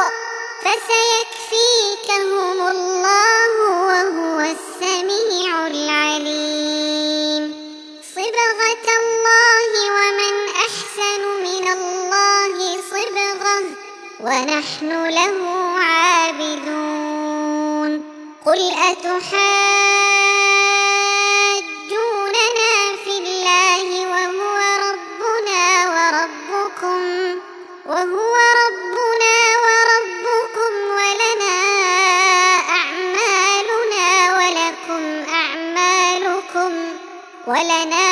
فسيكفيكهم الله وهو السميع العليم صبغة الله ومن أحسن من الله صبغة ونحن له عابدون قل أتحاجوننا في الله وهو ربنا وربكم وهو ربنا وربكم ولنا أعمالنا ولكم أعمالكم ولنا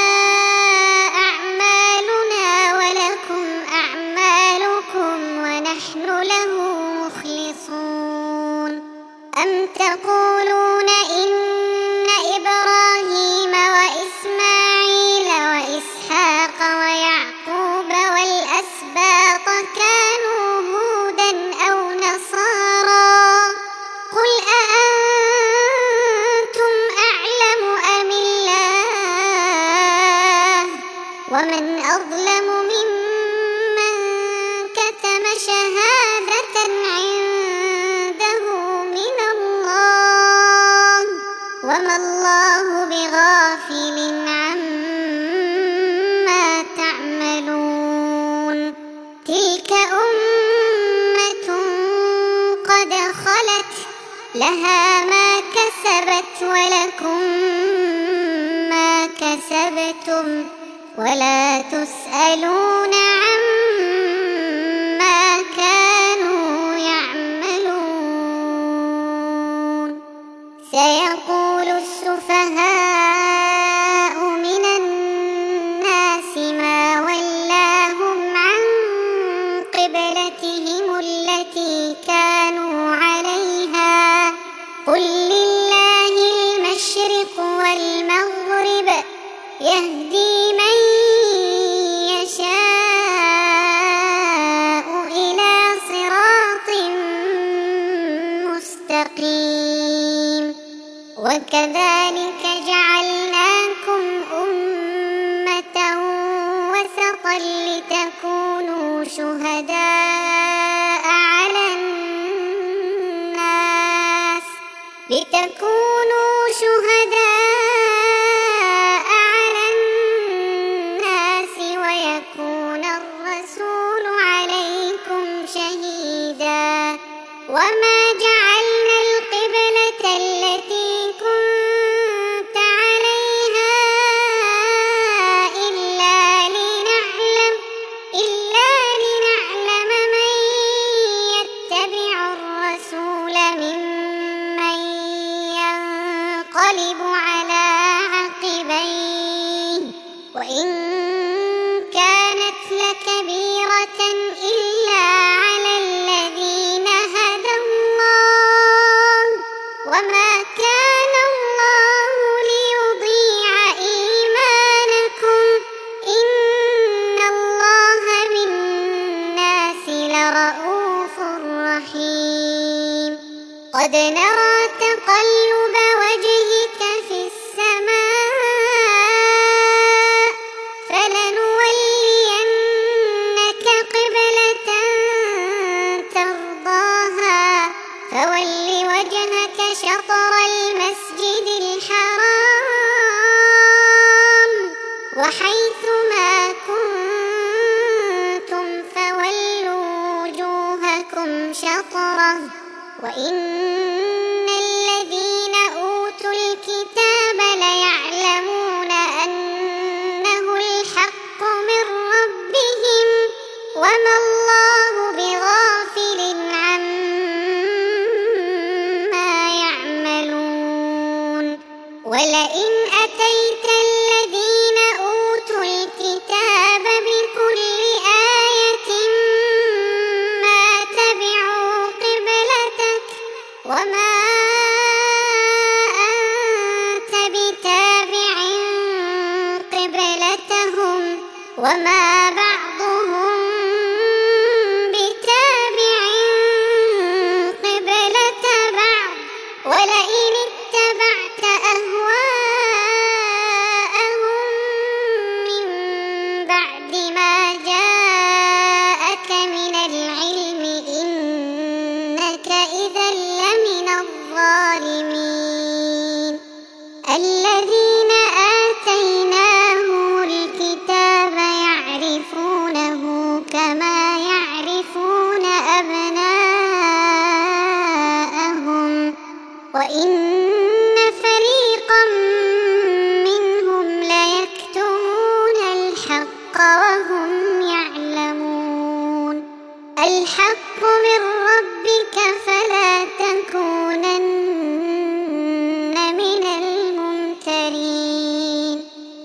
أعمالنا ولكم أعمالكم ونحن له مخلصون أم تقولون إن إبراهيم وإسماعيل وإسحاق ويعقوب والأسباط كانوا هودا أو نصارى قل أأنتم أعلم أم الله ومن أظلم ممن كتم شهادة عنده من الله وما الله بغافل عما تعملون تلك أمة قد خلت لها ما كسبت ولكم ما كسبتم ولا تسألون عما كانوا يعملون سيقول السفهاء من الناس ما ولاهم عن قبلتهم التي كانوا عليها قل لله المشرق والمغرب يهدي من يشاء إلى صراط مستقيم وكذلك جعلناكم أمة وسطا لتكونوا شهداء على الناس لتكونوا شهداء على الناس ويكون الرسول عليكم شهيدا وما جعلنا القبلة التي كنت عليها إلا لنعلم إلا لنعلم من يتبع الرسول ممن ينقلب على عقبيه وإن كانت لكبيرة إلا على الذين هدى الله وما كان الله ليضيع إيمانكم إن الله بالناس لرءوف رحيم قد نرى تقلب وجهك في السماء فلنولينك قبلة ترضاها فول وجهك شطر المسجد الحرام وحيث ما كنتم فولوا وجوهكم شطره وإن الذين أوتوا الكتاب ليعلمون أنه الحق من ربهم وما الله بغافل عما يعملون ولئن أتيت الذين أوتوا الكتاب بكل آية ما تبعوا قبلتك وما أنت بتابع قبلتهم وما بعضهم بتابع قبلة بعض ولئن اتبعت أهواءهم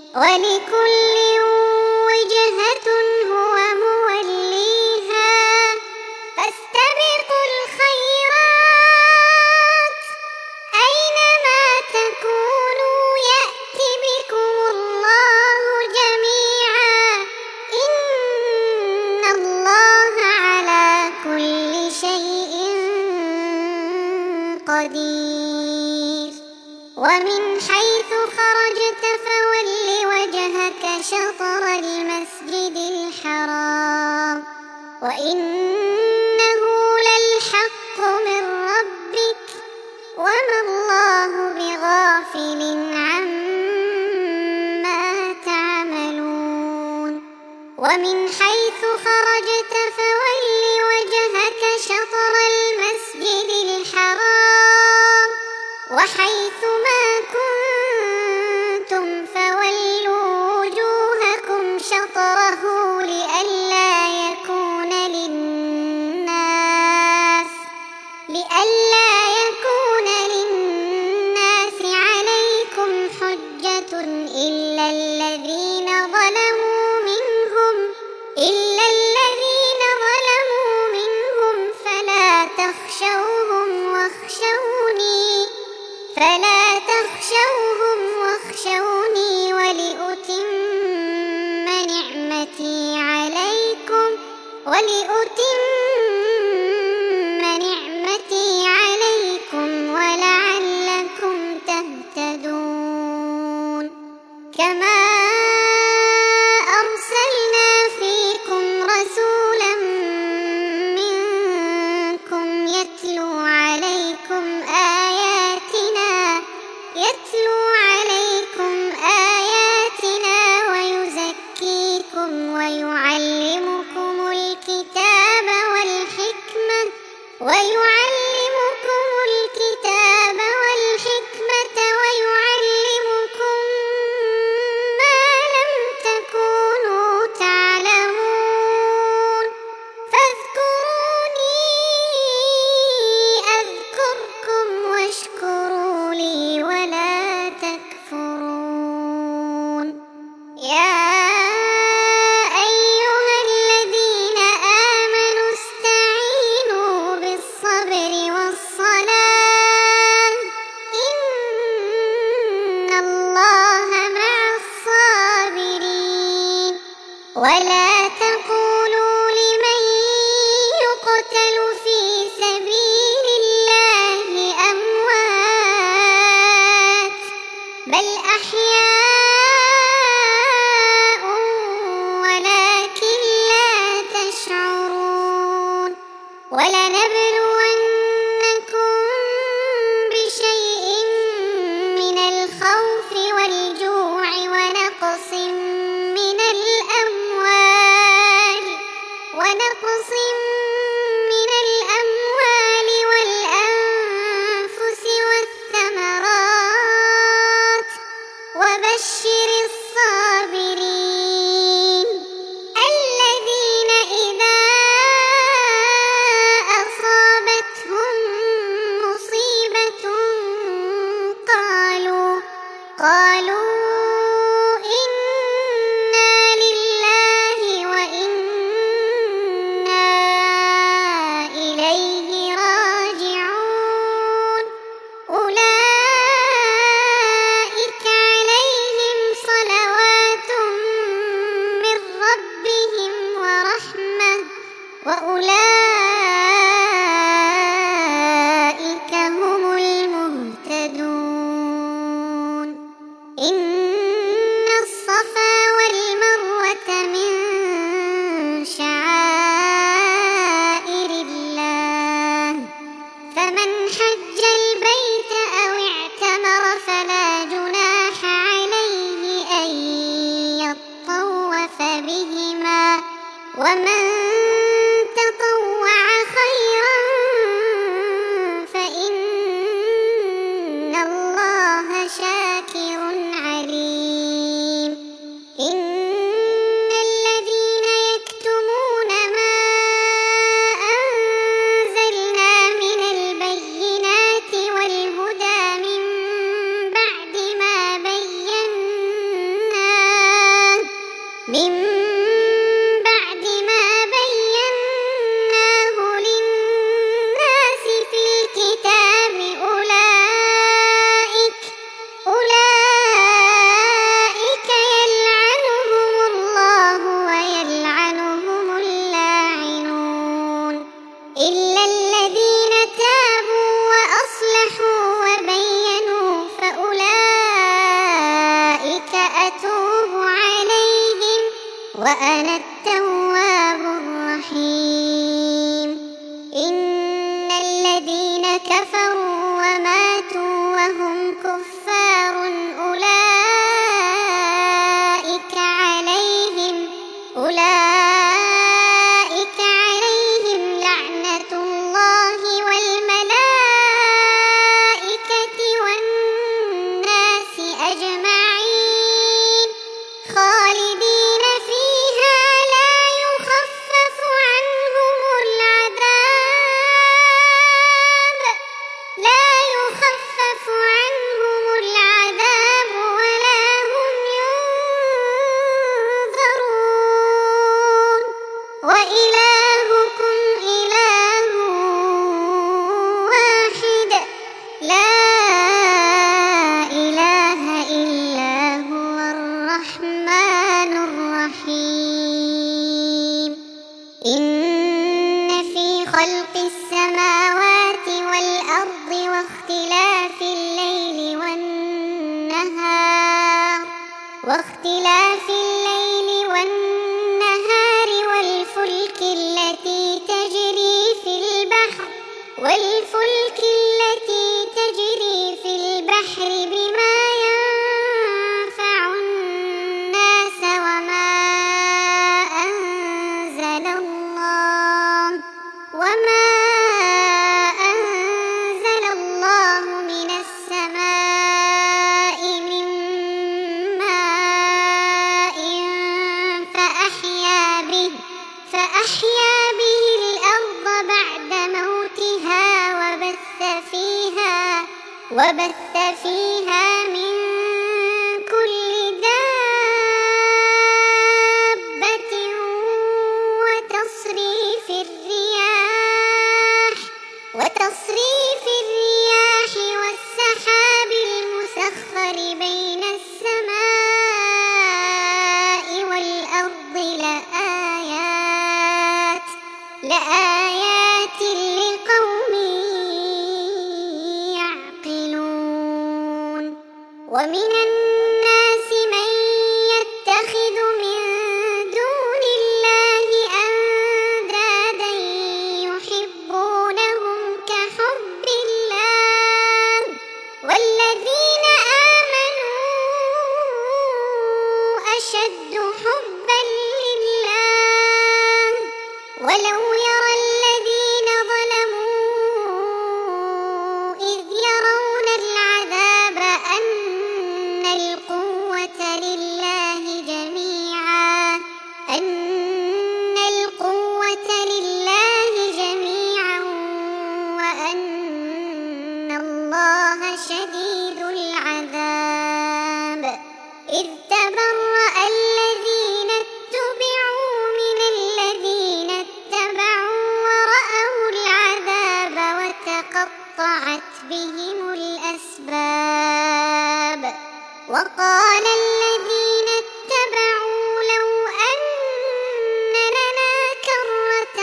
ولكل وجهة هو موليها فاستبقوا الخيرات أينما تكونوا يأت بكم الله جميعا إن الله على كل شيء قدير ومن حيث خرجت فول وجهك شطر المسجد الحرام وإنه للحق من ربك وما الله بغافل عما تعملون ومن حيث خرجت فول وجهك شطر المسجد الحرام وحيث ما كنتم فولوا وجوهكم شطره لئلا يكون للناس لئلا يكون للناس عليكم حجة إلا الذين ظلموا منهم إلا الذين ظلموا منهم فلا تخشوهم واخشوني فلا تخشوهم واخشوني ولأتم نعمتي عليكم ولأتم نعمتي عليكم ولعلكم تهتدون كما أرسلنا فيكم رسولا منكم يتلو عليكم آياتنا يتلو عليكم آياتنا ويزكيكم ويعلمكم الكتاب والحكمة ويعلمكم الكتاب والحكمة ويعلمكم ما لم تكونوا تعلمون فاذكروني أذكركم واشكروا لي ولا تكفرون يا أيها الذين آمنوا استعينوا بالصبر والصلاة إن الله مع الصابرين ولا تقولوا لمن يقتل في سبيل الله أموات بل أحياء ولكن لا تشعرون ولنبلونكم بشيء من الخوف والجوع ونقص من الأموال ونقص من الأموال والأنفس والثمرات وبشر الصابرين الذين إذا أصابتهم مصيبة قالوا قالوا إنا لله وإنا إليه راجعون أولئك عليهم صلوات من ربهم ورحمة وأولئك هم المهتدون إن الصفا والمروة من شعائر الله فمن حج البيت أو اعتمر فلا جناح عليه أن يطوف بهما ومن تطوع خيرا فإن الله شاكر عليم إن الذين يكتمون ما أنزلنا من البينات والهدى من بعد ما بيناه من بعد ما بيناه للناس في الكتاب أولئك أولئك يلعنهم الله ويلعنهم اللاعنون إلا الذين تابوا وأصلحوا وبينوا فأولئك أتوب عليهم وأنا التواب الرحيم إن الذين كفروا وماتوا وهم كفار أولئك عليهم أولئك عليهم لعنة الله والملائكة والناس أجمعين خالدين فيها لا يخفف عنهم العذاب لا يخفف عنهم العذاب ولا هم ينظرون وإلهكم إله واحد لا إله إلا هو الرحمن الرحيم إن في خلق السماوات والأرض واختلاف الليل والنهار واختلاف الليل والنهار والفلك التي تجري في البحر والفلك التي تجري في البحر بما ينفع الناس وما أنزل الله وما أنزل الله من السماء من ماء فأحيا به فأحيا به الأرض بعد موتها وبث فيها وبث فيها من كل دابة وتصريف الرياح وتصريف الرياح والسحاب المسخر بين السماء والأرض لآيات لآيات لقوم يعقلون ومن الناس من يتخذ من دون الله أندادا يحبونهم كحب الله والذين آمنوا أشد حبا لله ولو يرى الذين ظلموا إذ يرون العذاب أن القوة لله جميعا أن القوة لله جميعا وأن الله شديد العذاب إذ تبرأ الذين اتبعوا من الذين اتبعوا ورأوا العذاب وتقطعت بهم الأسباب وقال الذين اتبعوا لو أن لنا كرة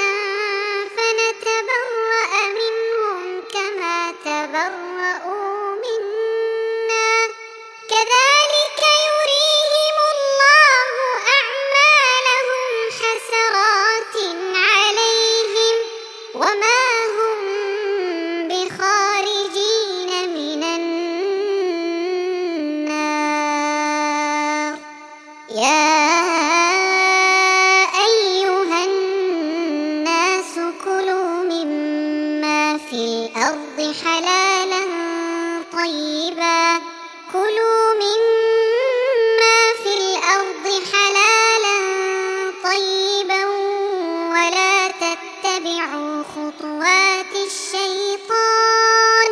فنتبرأ منهم كما تبرأوا منا كذلك يريهم الله أعمالهم حسرات عليهم وما هم بخارجين من النار يا أيها الناس كلوا مما في الأرض حلالا طيبا كلوا مما في الأرض حلالا طيبا ولا تتبعوا خطوات الشيطان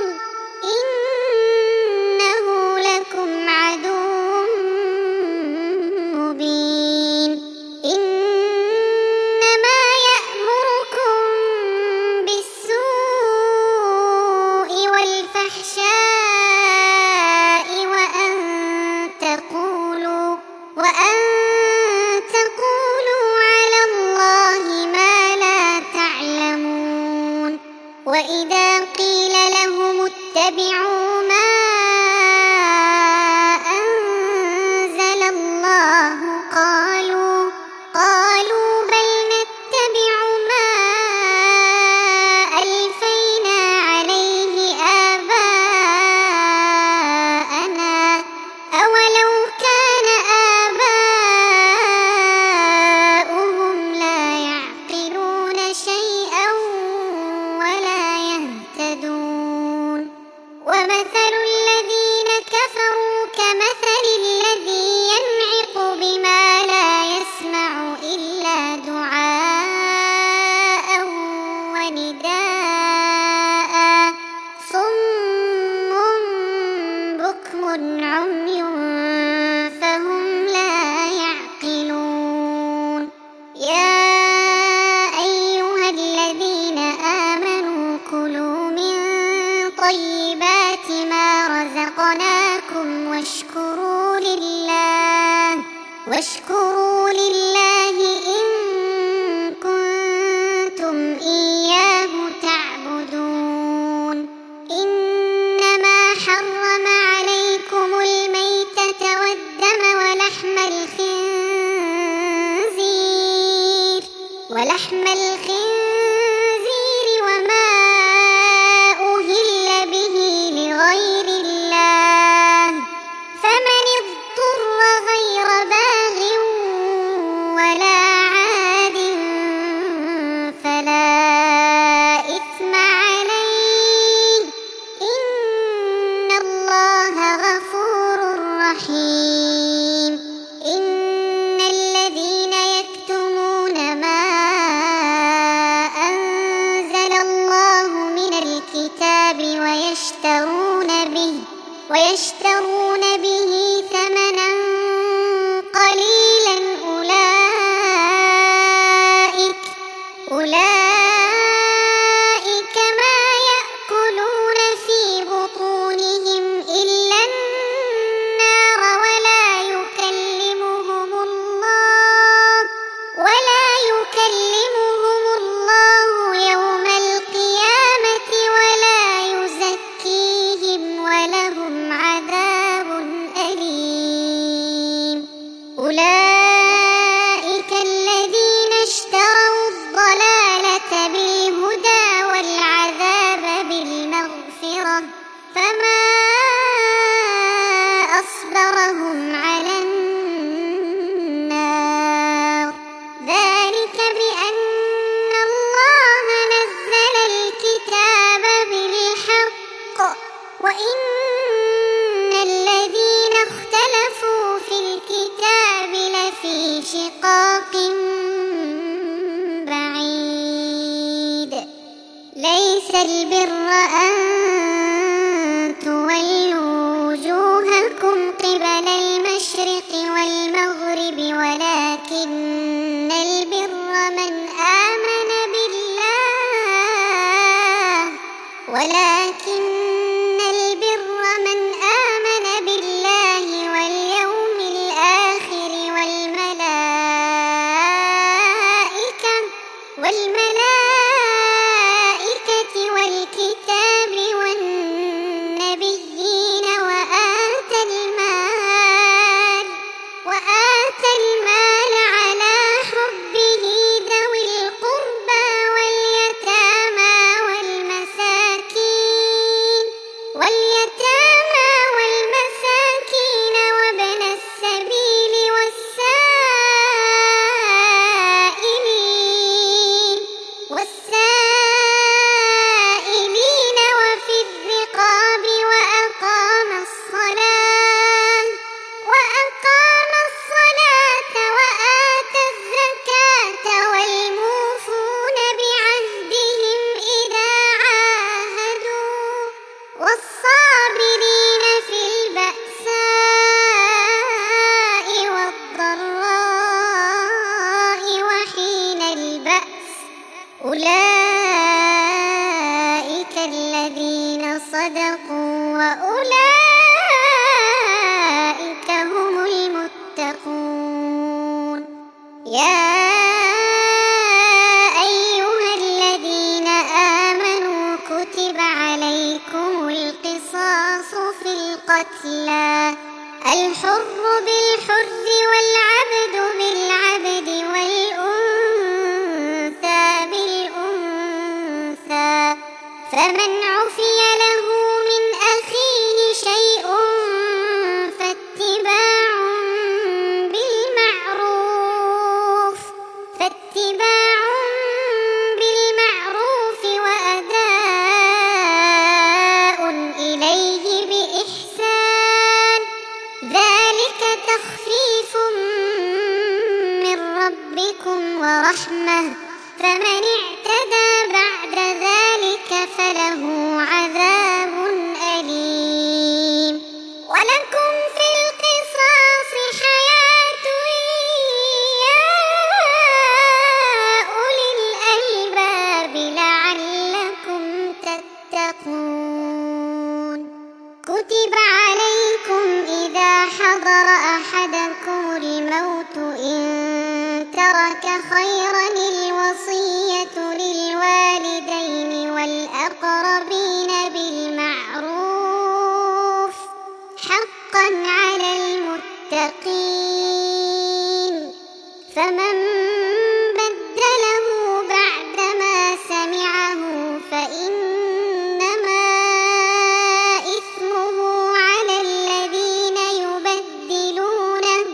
إنه لكم عدو مبين واشكروا لله إن كنتم إياه تعبدون إنما حرم عليكم الميتة والدم ولحم الخنزير ولحم الخنزير وما أهل به لغير الله فمن اضطر غير باغ ولا عاد فلا إثم عليه إن الله غفور رحيم إن الذين يكتمون ما أنزل الله من الكتاب ويشترون به ويشترون به ثمنا قليلا أولئك أولئك ما يأكلون في بطونهم إلا النار ولا يكلمهم الله ولا يكلمهم الله يوم القيامة ولا يزكيهم ولهم عذاب أليم أولئك الذين اشتروا الضلالة بالهدى والعذاب بالمغفرة فما أصبرهم على النار ذلك بأن الله نزل الكتاب بالحق وإن الذين اختلفوا في الكتاب لفي شقاق بعيد ليس البر أن تولوا وجوهكم قبل المشرق والمغرب ولكن البر من آمن بالله ولكن البر من آمن بالله واليوم الآخر والملائكة والملائكة والكتاب والنبيين وآتى المال وآتى المال على حبه ذوي القربى واليتامى والمساكين واليتامى والمساكين وابن السبيل والسائلين والسائلين وفي الرقاب وأقام الصلاة وأقام الصلاة وآتى الزكاة والموفون بعهدهم إذا عاهدوا والصابرين في البأساء والضراء وحين البأس أولئك الذين صدقوا وأولئك هم المتقون يا أيها الذين آمنوا كتب عليكم القصاص في القتلى الحر بالحر والعبد بالعبد والأنثى بالأنثى فمن عفي له من أخيه شيء فاتباع بالمعروف فاتباع بالمعروف وأداء إليه بإحسان ذلك تخفيف من ربكم ورحمة فمن اعتدى بعد ذلك فله عذاب أليم ولكم في القصاص حياة يا أولي الألباب لعلكم تتقون كتب عليكم إذا حضر أحدكم الموت الموت إن ترك خيرا الوصية للوالدين والأقربين بالمعروف حقا على المتقين. فمن بدله بعدما سمعه فإنما إثمه على الذين يبدلونه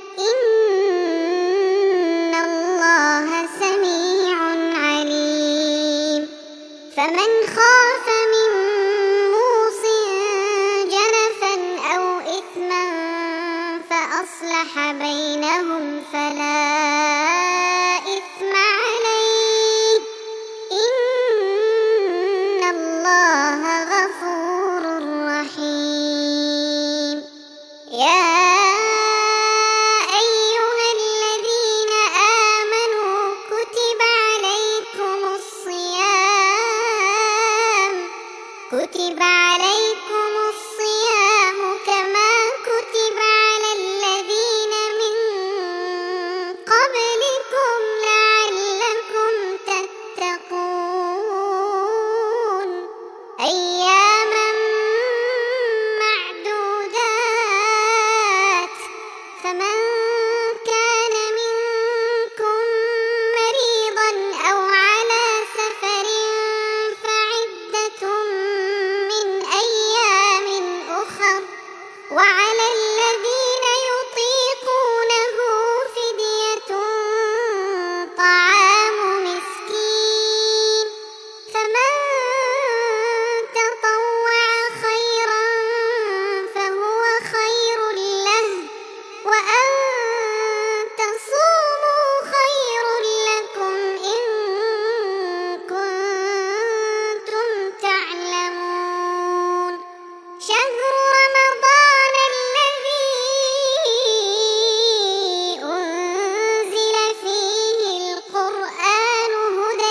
إن الله سميع عليم. فمن خاف من موص جنفا أو إثما فأصلح بينهم فلا إثم عليه إن الله غفور رحيم. يا أيها الذين آمنوا كتب عليكم الصيام كتب عليكم الصيام كما كتب على الذين من قبلكم لعلكم تتقون. أياما معدودات، فمن كان منكم مريضا أو على سفر فعدة من أيام أخر، وعلى الذين يطيقونه فدية طعام مسكين، فمن تطوع خيرا فهو خير له، وأن تصوموا خير لكم إن كنتم تعلمون. شهر رمضان الذي أنزل فيه القرآن هدى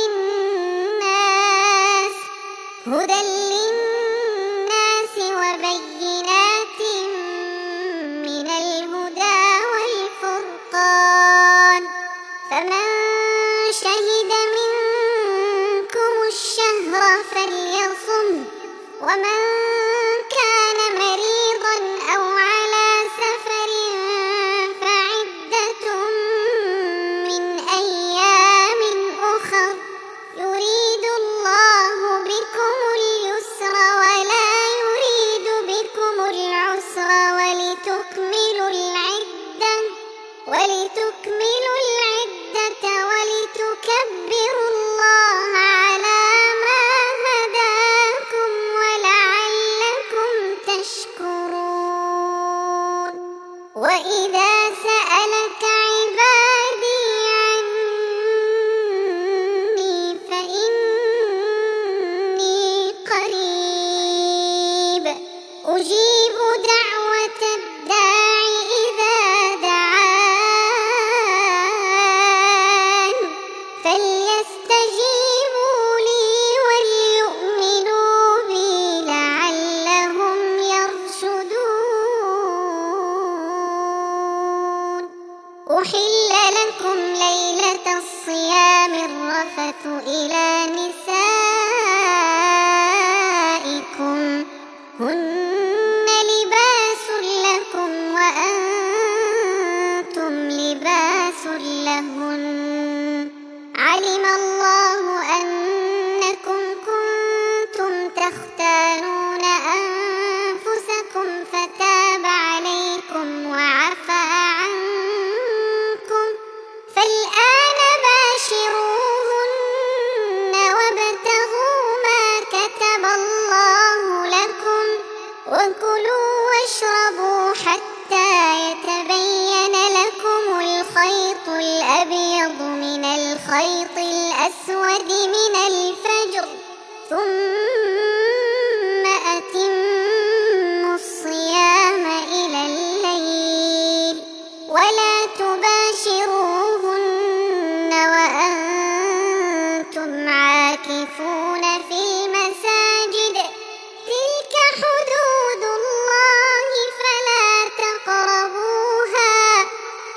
للناس هدى للناس وبينات من الهدى والفرقان، فمن شهد منكم الشهر فليصم، ومن كان مريضا أو على سفر فعدة من أيام أخر، يريد الله بكم اليسر ولا يريد بكم العسر ولتكملوا العدة ولتكملوا العدة ولتكبروا الله على ما هداكم ولعلكم تشكرون. وإذا سألك عبادي عني فإني قريب أجيب دعوة الداع إذا دعان، فليستجيبوا لي وليؤمنوا بي لعلهم يرشدون. أحل لكم ليلة الصيام الرفث إلى نسائكم هن لباس لكم وأنتم لباس لهن، علم الله أنكم كنتم تختانون أنفسكم فتاب عليكم وعفى عنكم، فالآن باشروهن وابتغوا ما كتب الله لكم، وكلوا واشربوا حتى يتبين لكم الخيط الأبيض من الخيط الأسود من الفجر، ثم أتموا الصيام إلى الليل، ولا تباشروهن وأنتم عاكفون في المساجد، تلك حدود الله فلا تقربوها،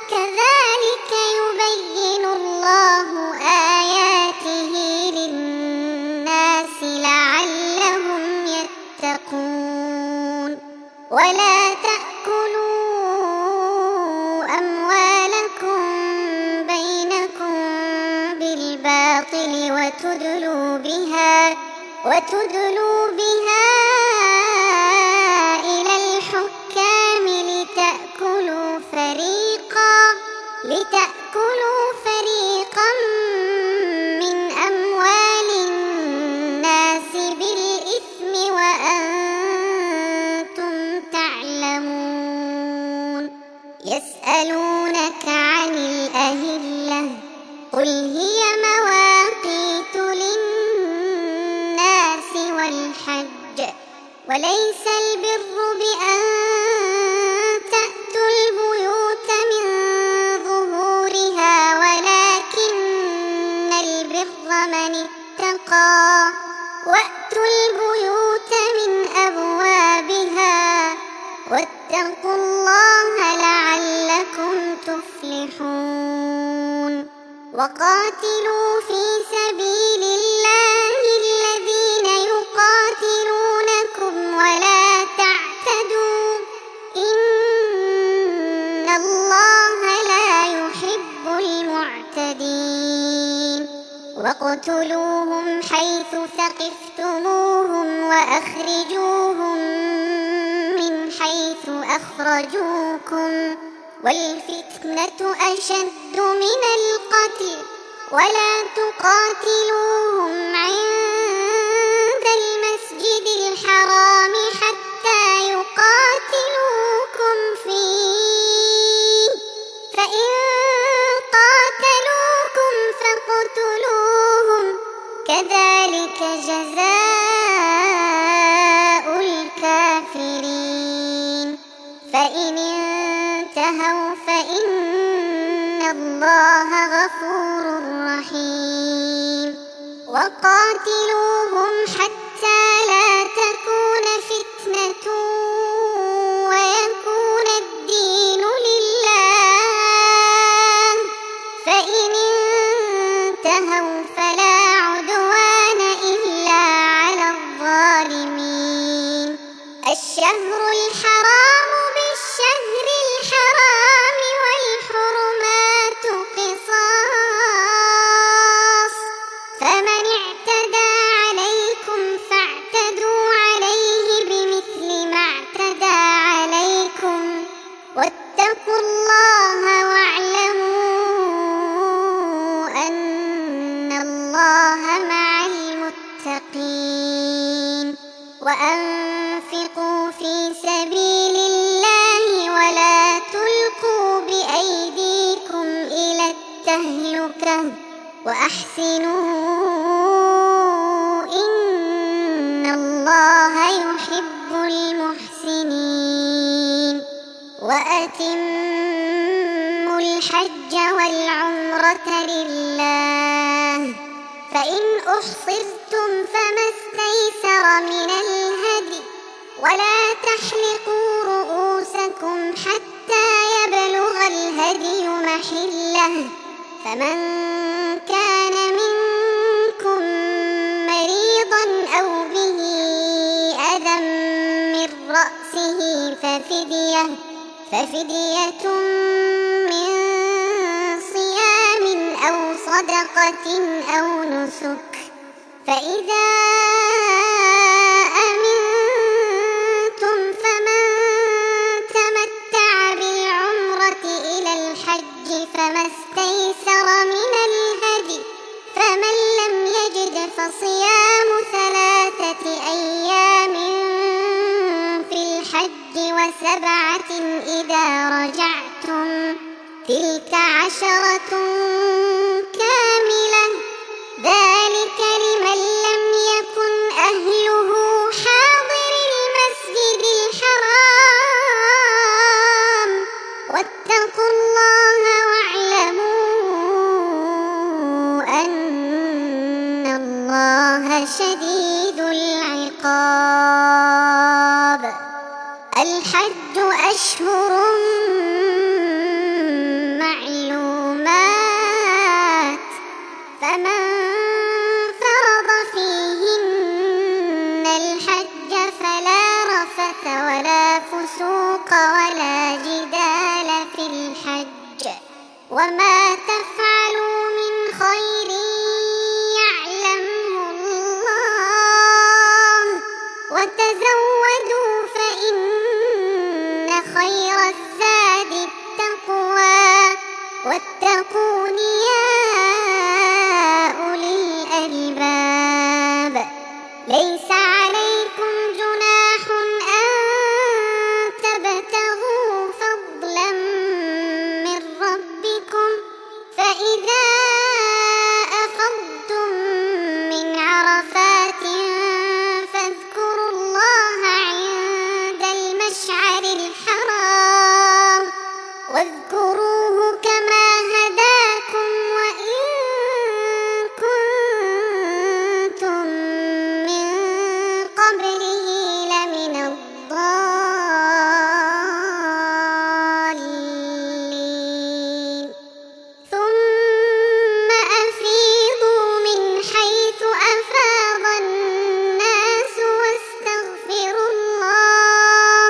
وتدلوا بها وتدلوا بها إلى الحكام لتأكلوا فريقا لتأكلوا فريقا من أموال الناس بالإثم وأنتم تعلمون. يسألونك عن الأهلة قل هي مواقيت للناس والحج وليس البر بأن تأتوا البيوت من ظهورها ولكن البر من اتقى وأتوا البيوت من أبوابها واتقوا الله لعلكم تفلحون. وقاتلوا في سبيل الله الذين يقاتلونكم ولا تعتدوا إن الله لا يحب المعتدين. واقتلوهم حيث ثقفتموهم وأخرجوهم من حيث أخرجوكم والفتنة أشد من القتل ولا تقاتلوهم عند المسجد الحرام حتى يقاتلوكم فيه فإن قاتلوكم فاقتلوهم كذلك جزاء الكافرين. فإن انتهوا فإن الله غفور رحيم. وقاتلوهم حتى لا تكون فتنة ويكون الدين لله فإن انتهوا فلا عدوان إلا على الظالمين. الشهر الحرام بالشهر الحرام والحرمات قصاص فمن اعتدى عليكم فاعتدوا عليه بمثل ما اعتدى عليكم واتقوا الله واعلموا أن الله مع المتقين. وأنفقوا في سبيل الله ولا تلقوا بأيديكم إلى التهلكة وأحسنوا إن الله يحب المحسنين. وأتموا الحج والعمرة لله فإن أحصرتم فما استيسر من الهدي ولا تحلقوا رؤوسكم حتى يبلغ الهدي محله فمن كان منكم مريضا أو به أذى من رأسه ففدية ففدية من صيام أو صدقة أو نسك فإذا أمنتم فمن تمتع بالعمرة إلى الحج فما استيسر من الهدي فمن لم يجد فصيام ثلاثة أيام في الحج وسبعة إذا رجعتم تلك عشرة كاملة ذلك لمن لم يكن أهله حاضر المسجد الحرام واتقوا الله واعلموا أن الله شديد العقاب. الحج أشهر معلومات فمن فرض فيهن الحج فلا رفث ولا فسوق ولا جدال في الحج وما تفعلوا من خير يعلم واتقون يا أولي الألباب. ليس عليكم جناح أن تبتغوا فضلا من ربكم، فإذا أفضتم من عرفات فاذكروا الله عند المشعر الحرام، واذكروه كما هداكم وإن كنتم من قبله لمن الضالين. ثم أفيضوا من حيث أفاض الناس واستغفروا الله،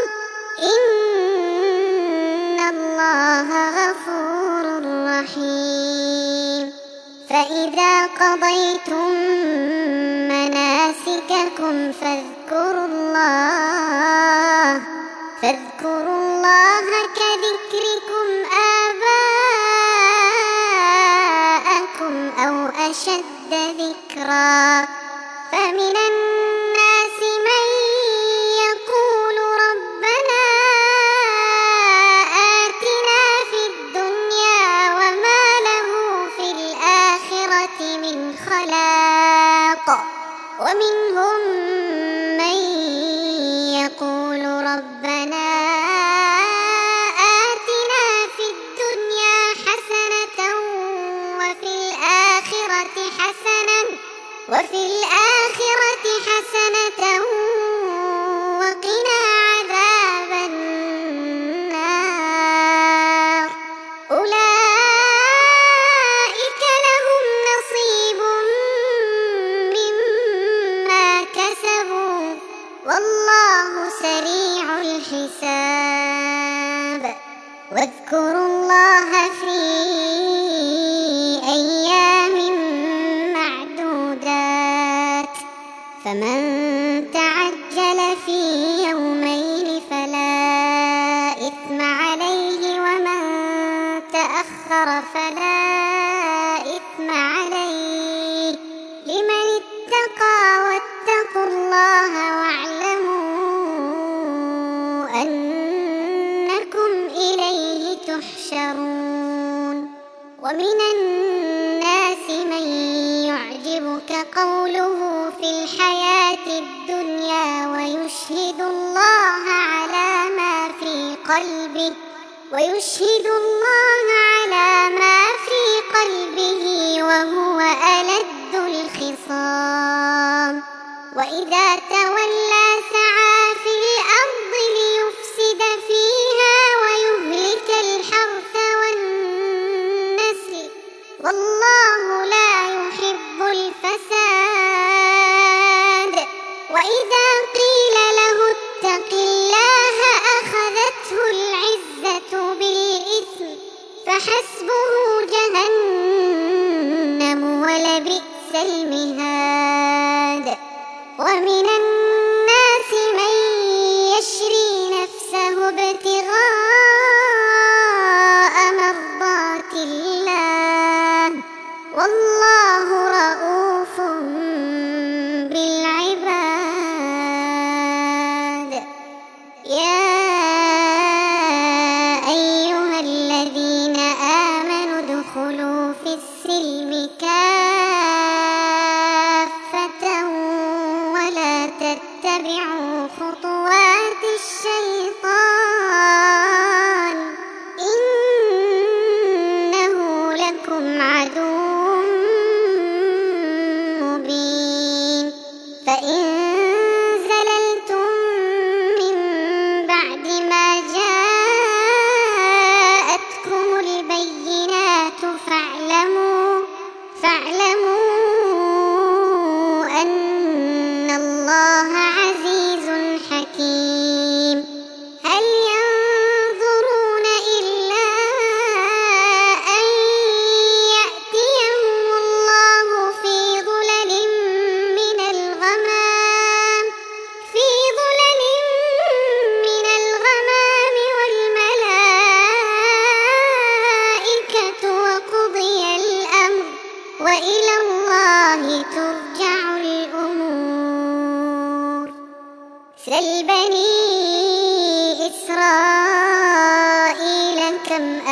إن الله غفور رحيم. فإذا قضيتم مناسككم فاذكروا الله فاذكروا الله كذكركم آباءكم أو أشد ذكرا. فمن الناس من يقول ربنا آتنا في الدنيا وما له في الآخرة من خلاق، ومنهم من يقول ربنا آتنا في الدنيا حسنة وفي الآخرة حسنة وفي الآخرة حسنة وقنا عذاب النار. أولئك لهم نصيب مما كسبوا والله سريع الحساب. واذكروا الله في أيام معدودات، فمن تعجل في يومين فلا إثم عليه، ومن تأخر فلا إثم عليه، لمن اتقى واتقوا الله واعلموا أنكم إليه تحشرون. ومن الناس من يعجبك قوله في الحياة الدنيا ويشهد الله على ما في قلبه ويشهد الله على ما في قلبه وهو ألد الخصام. وإذا تولى سعى في الأرض ليفسد فيها ويهلك الحرث والنسل، والله لا يحب الفساد. وإذا قيل له اتق الله أخذته العزة بالإثم، فحسبه جهنم ولبئس المهاد. ومن الناس من يشري نفسه ابتغاء مرضات الله، والله رؤوف بالعباد. يا أيها الذين آمنوا ادخلوا في السلم كافة ولا تتبعوا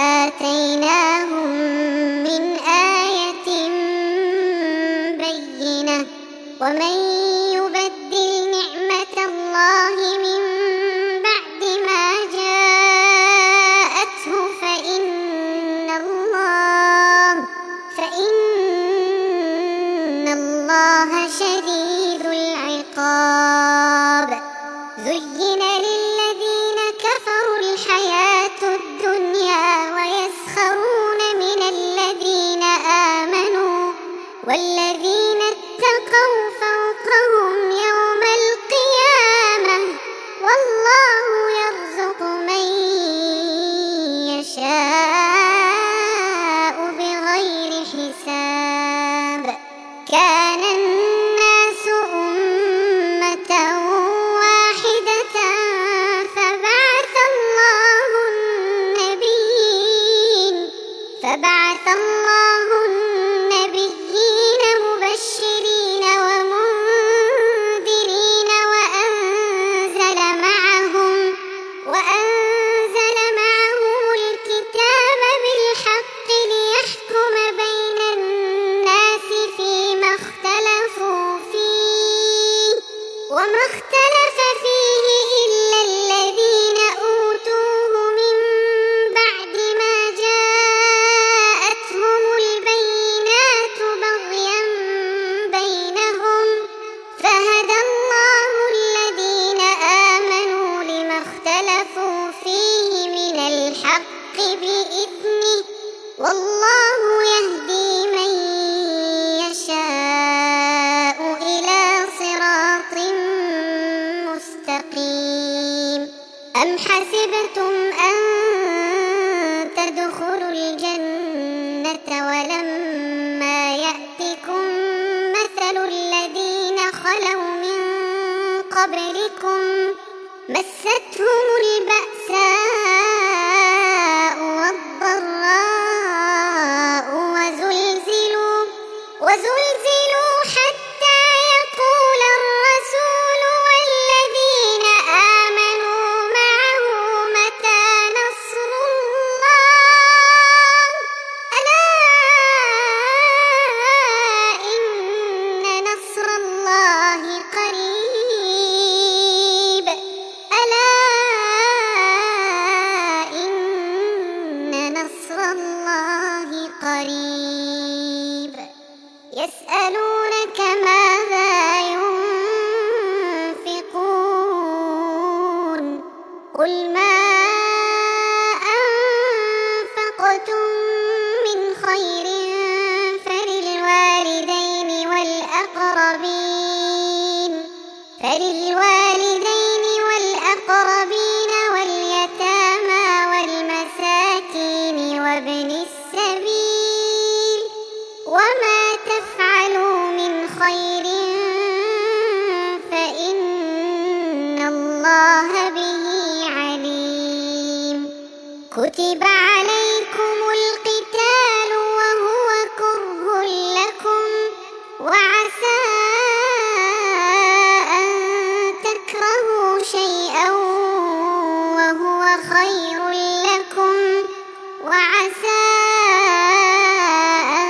آتيناهم من آية بينة ومن يبدل نعمة الله من بعد ما جاءته فإن الله فإن الله شديد العقاب. زين للذين كفروا الحياة الدنيا ويسخرون من الذين آمنوا والذين اتقوا فوقهم يوم القيامة والله يرزق من يشاء بغير حساب. كان الناس أمة واحدة فبعث الله النبيين فبعث الله النبيين مبشرين ومنذرين وأنزل معهم وأنزل معهم الكتاب بالحق ليحكم بين الناس فيما اختلفوا فيه وما اختلف فيه إلا الذين أوتوه من بعد ما جاءتهم البينات بغيا بينهم فهدى الله الذين آمنوا لما اختلفوا فيه من الحق بإذنه والله يهدي من يشاء إلى صراط مستقيم. أم حسبتم أن تدخلوا الجنة ولما يأتكم مثل الذين خلوا من قبلكم مستهم البأساء والضراء وزلزلوا وزلزلوا حتى يقول الرسول والذين آمنوا معه متى نصر الله ألا إن نصر الله قريب ألا إن نصر الله قريب. يسألونك ماذا ينفقون قل ما أنفقتم من خير فللوالدين والأقربين فللوالدين والأقربين واليتامى والمساكين وابن السبيل وما تفعلوا من خير فإن الله به عليم. كتب عليكم القتال وهو كره لكم وعسى أن تكرهوا شيئا وهو خير لكم وعسى أن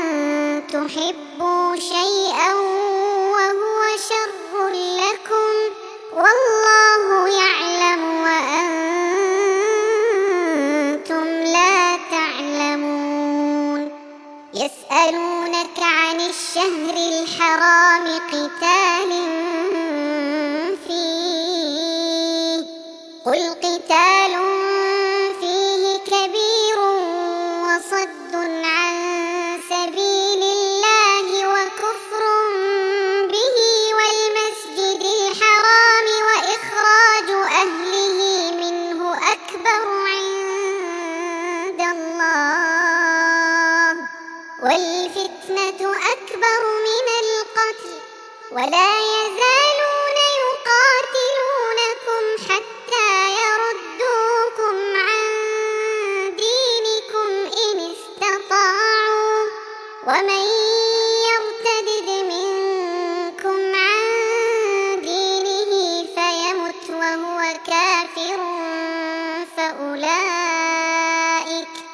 تحبوا شيئا وهو شر لكم والله يعلم وأنتم لا تعلمون. يسألونك عن الشهر الحرام قتال فيه قل قتال فيه كبير وصد عن سبيل الله وكفر به والمسجد الحرام وإخراج أهله منه أكبر عند الله والفتنة أكبر من القتل ولا يزالون يقاتلونكم حتى يردوكم عن دينكم إن استطاعوا ومن يرتد منكم عن دينه فيمت وهو كافر فأولئك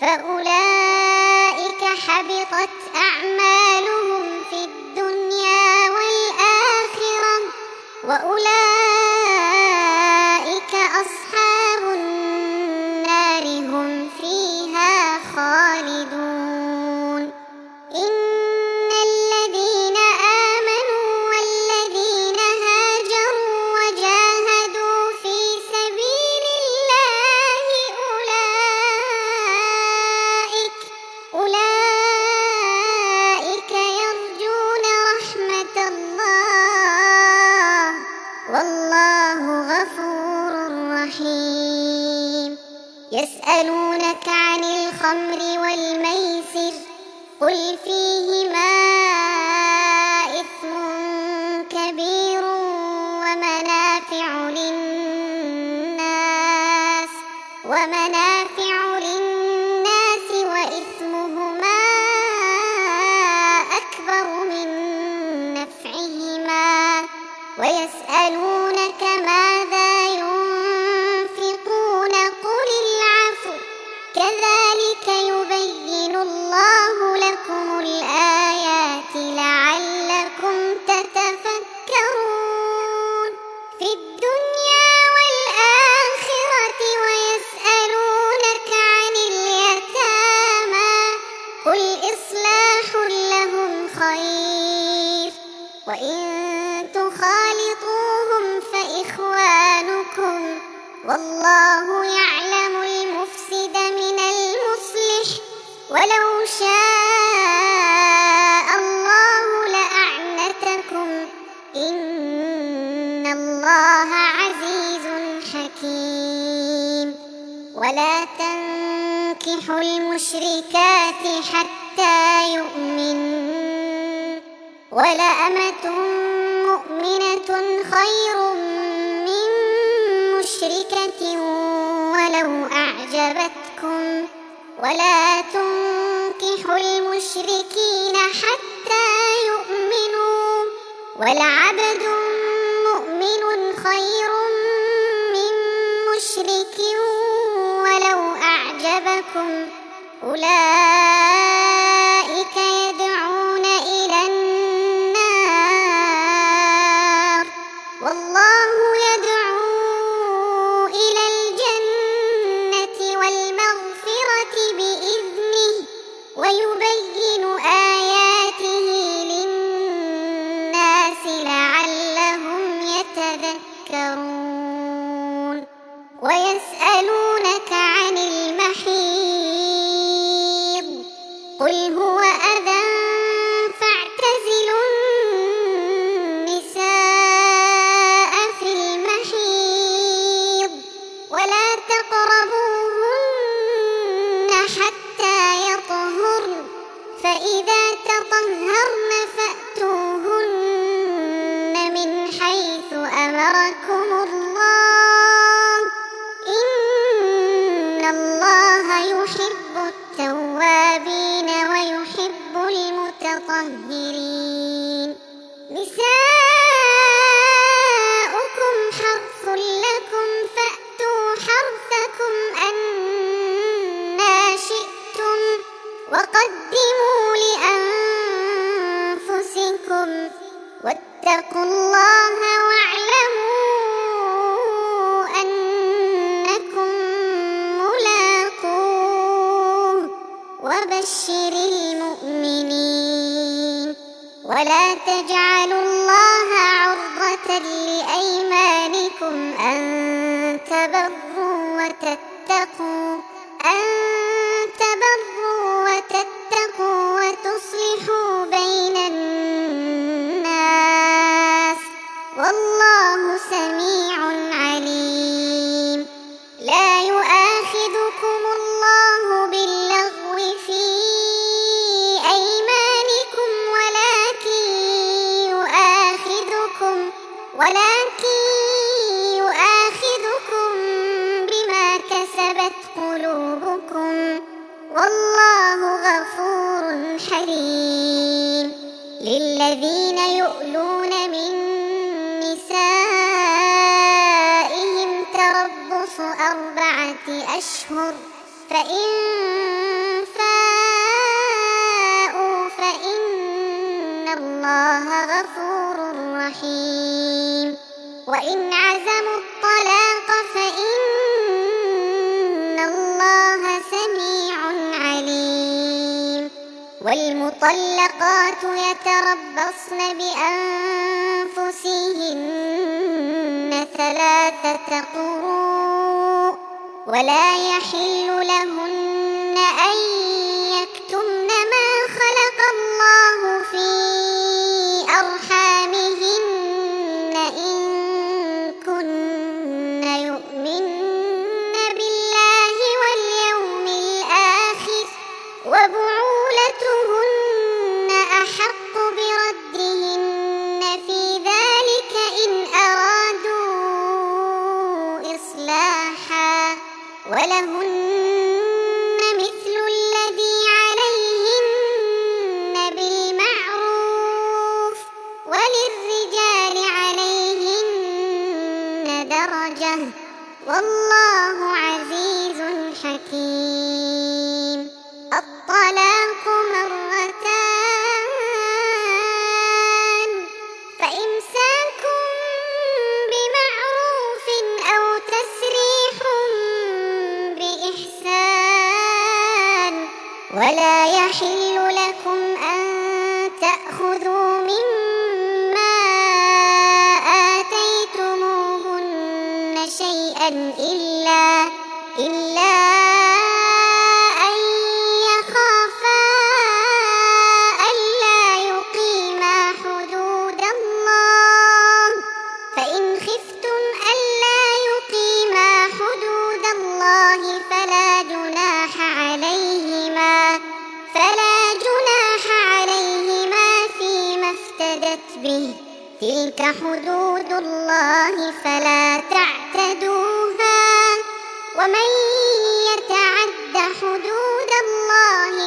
فأولئك حبطت أعمالهم في الدنيا والآخرة وأولئك أصحاب النار هم فيها خالدون إن الذين آمنوا والذين هاجروا وجاهدوا في سبيل الله أولئك أولئك يرجون رحمة الله والله غفور رحيم يسألونك عن الخمر والميسر قل فيهما إثم كبير ومنافع للناس ومنافع للناس وإثمهما أكبر من نفعهما ويسألونك ماذا ينفقون قل العفو كذلك يبين الله لكم الآيات لعلكم تتفكرون في الدنيا والآخرة ويسألونك عن اليتامى قل إصلاح لهم خير وإن تخالطوهم فإخوانكم والله يعلم المفسد من المصلح ولو شاء الله لأعنتكم إن الله عزيز حكيم ولا تنكحوا المشركات حتى يؤمنوا ولأمة مؤمنة خير من مشركة ولو أعجبتكم ولا تنكحوا المشركين حتى يؤمنوا ولعبد مؤمن خير من مشرك ولو أعجبكم أولئك يدعون إلى النار والله يدعو إلى الجنة والمغفرة بإذنه ويبين آياته للناس لعلهم يتذكرون ويسألونك عن المحيض قل هو أذى فاعتزلوا النساء في المحيض ولا تقربوهن حتى يطهرن فإذا تطهرن فأتوهن من حيث أمركم الله إن الله يحب التوابين ويحب المتطهرين نساؤكم حرث لكم فأتوا حرثكم أنى شئتم وقدموا لأنفسكم واتقوا الله واعلموا أنكم ملاقوه وبشر المؤمنين ولا تجعلوا الله عرضة لأيمانكم أن تبروا وتتقوا أن تبروا وتتقوا وتصلحوا بين الناس والله سميع عليم لا يؤاخذكم الله باللغو في أيمانكم ولكن يؤاخذكم ولكن يؤاخذكم بما كسبت قلوبكم والله غفور حليم للذين يؤلون من نسائهم تربص أربعة أشهر فإن رحيم. وإن عزموا الطلاق فإن الله سميع عليم. والمطلقات يتربصن بأنفسهن ثلاثة قروء ولا يحل لهن أن يكتمن ما خلق الله في أرحامهن إن كن يؤمن بالله واليوم الآخر وبعولتهن أحق بردهن في ذلك إن أرادوا إصلاحا ولهن مثل الذي عليهن بالمعروف وللرجال عليهن درجة والله عزيز حكيم. الطلاق مرتان فإمساك بمعروف أو تسريح بإحسان ولا يحل لكم أن تأخذوا مما آتيتموهن شيئا إلا إلا أن يخافا ألا يقيما حدود الله فإن خفتم ألا يقيما حدود الله فلا جناح عليهما فلا جناح عليهما فيما افتدت به تلك حدود الله فلا تعتدوها ومن يتعد حدود الله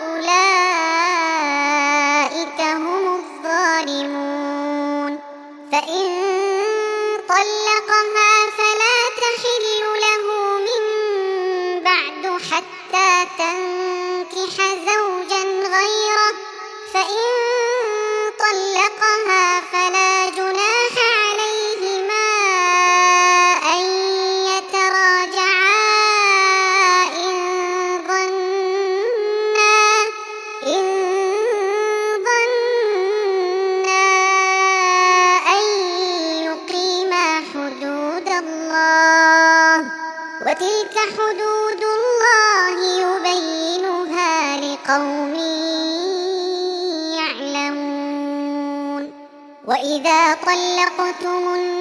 فأولئك هم الظالمون. فإن طلقها فلا تحل له من بعد حتى تنكح زوجا غيره فإن طلقها فلا جناح عليهما أن يتراجعا إن ظنا إن ظنا أن يقيما حدود الله وتلك حدود الله يبينها لقوم يعلمون. وإذا طلقتم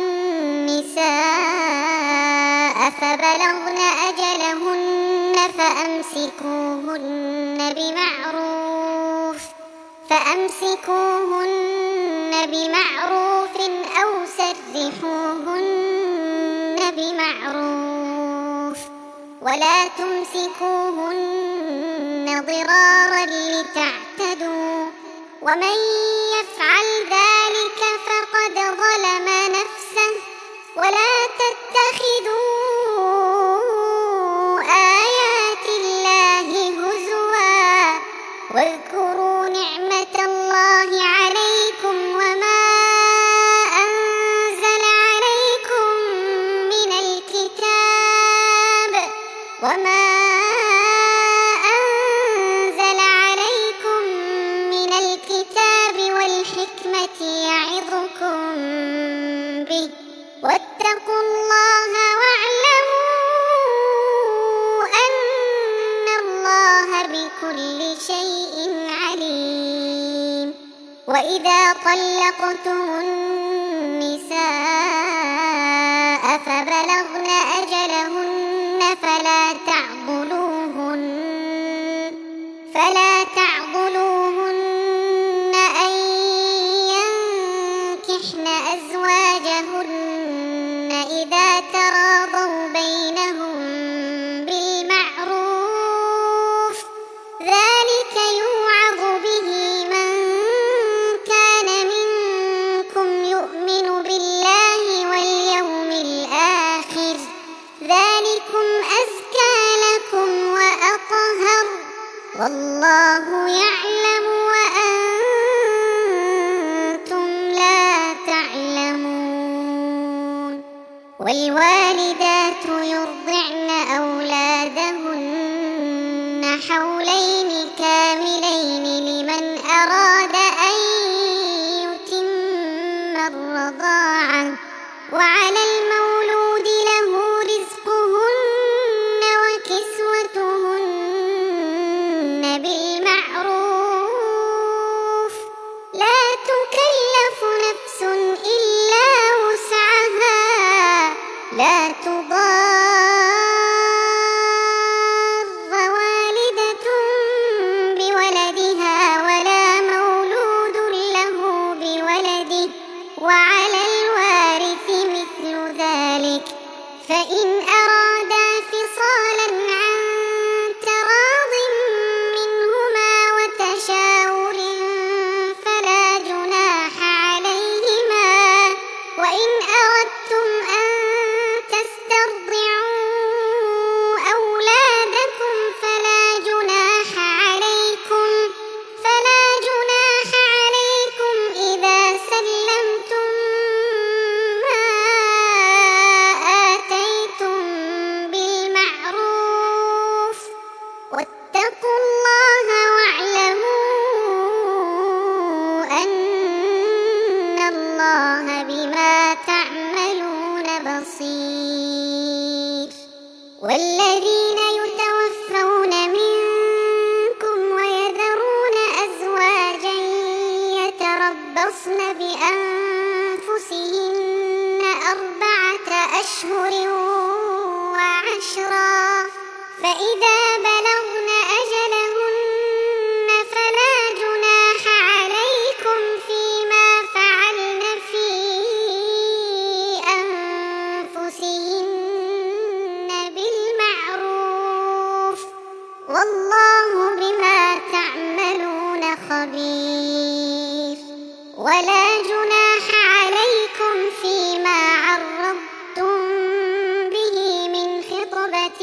النساء فبلغن أجلهن فأمسكوهن بمعروف فأمسكوهن بمعروف أو سرحوهن بمعروف ولا تمسكوهن ضرارا لتعتدوا ومن يفعل ذلك فقد ظلم نفسه ولا تتخذوا آيات الله هزوا واذكروا نعمة الله عليكم وما أنزل عليكم من الكتاب وما أنزل عليكم من الكتاب والحكمة يعظكم به واتقوا الله واعلموا أن الله بكل شيء عليم. وإذا طلقتم النساء فبلغن أجلهن فلا تعضلوهن فلا تعضلوهن أن ينكحن أزواجهن إذا تراضوا بينهم بالمعروف ذلك يوعظ به من كان منكم يؤمن بالله واليوم الآخر ذلكم أزكى لكم وأطهر والله يعلم وأنتم لا تعلمون. والوالدات يرضعن أولادهن حولين كاملين لمن أراد أن يتم الرضاعة وعلى المولود له رزقهن وكسوتهن بالمعروف لا تكلف نفس إلا وسعها لا تضار والدة بولدها ولا مولود له بولده وعلى الوارث مثل ذلك فإن أرادا فصالا عن تراض منهما وتشاور فلا جناح عليهما وإن أردتم أن تسترضعوا أولادكم فلا جناح عليكم فلا جناح عليكم إذا سلمتم ما آتيتم بالمعروف واتقوا الله واعلموا أن الله بما تعملون بصير والذين يتوفون منكم ويذرون أزواجا يتربصن بأنفسهن أربعة أشهر وعشرا فإذا بلغن أجلهن فلا جناح عليكم فيما فعلن في أنفسهن بالمعروف والله بما تعملون خبير ولا جناح عليكم فيما عرضتم به من خطبة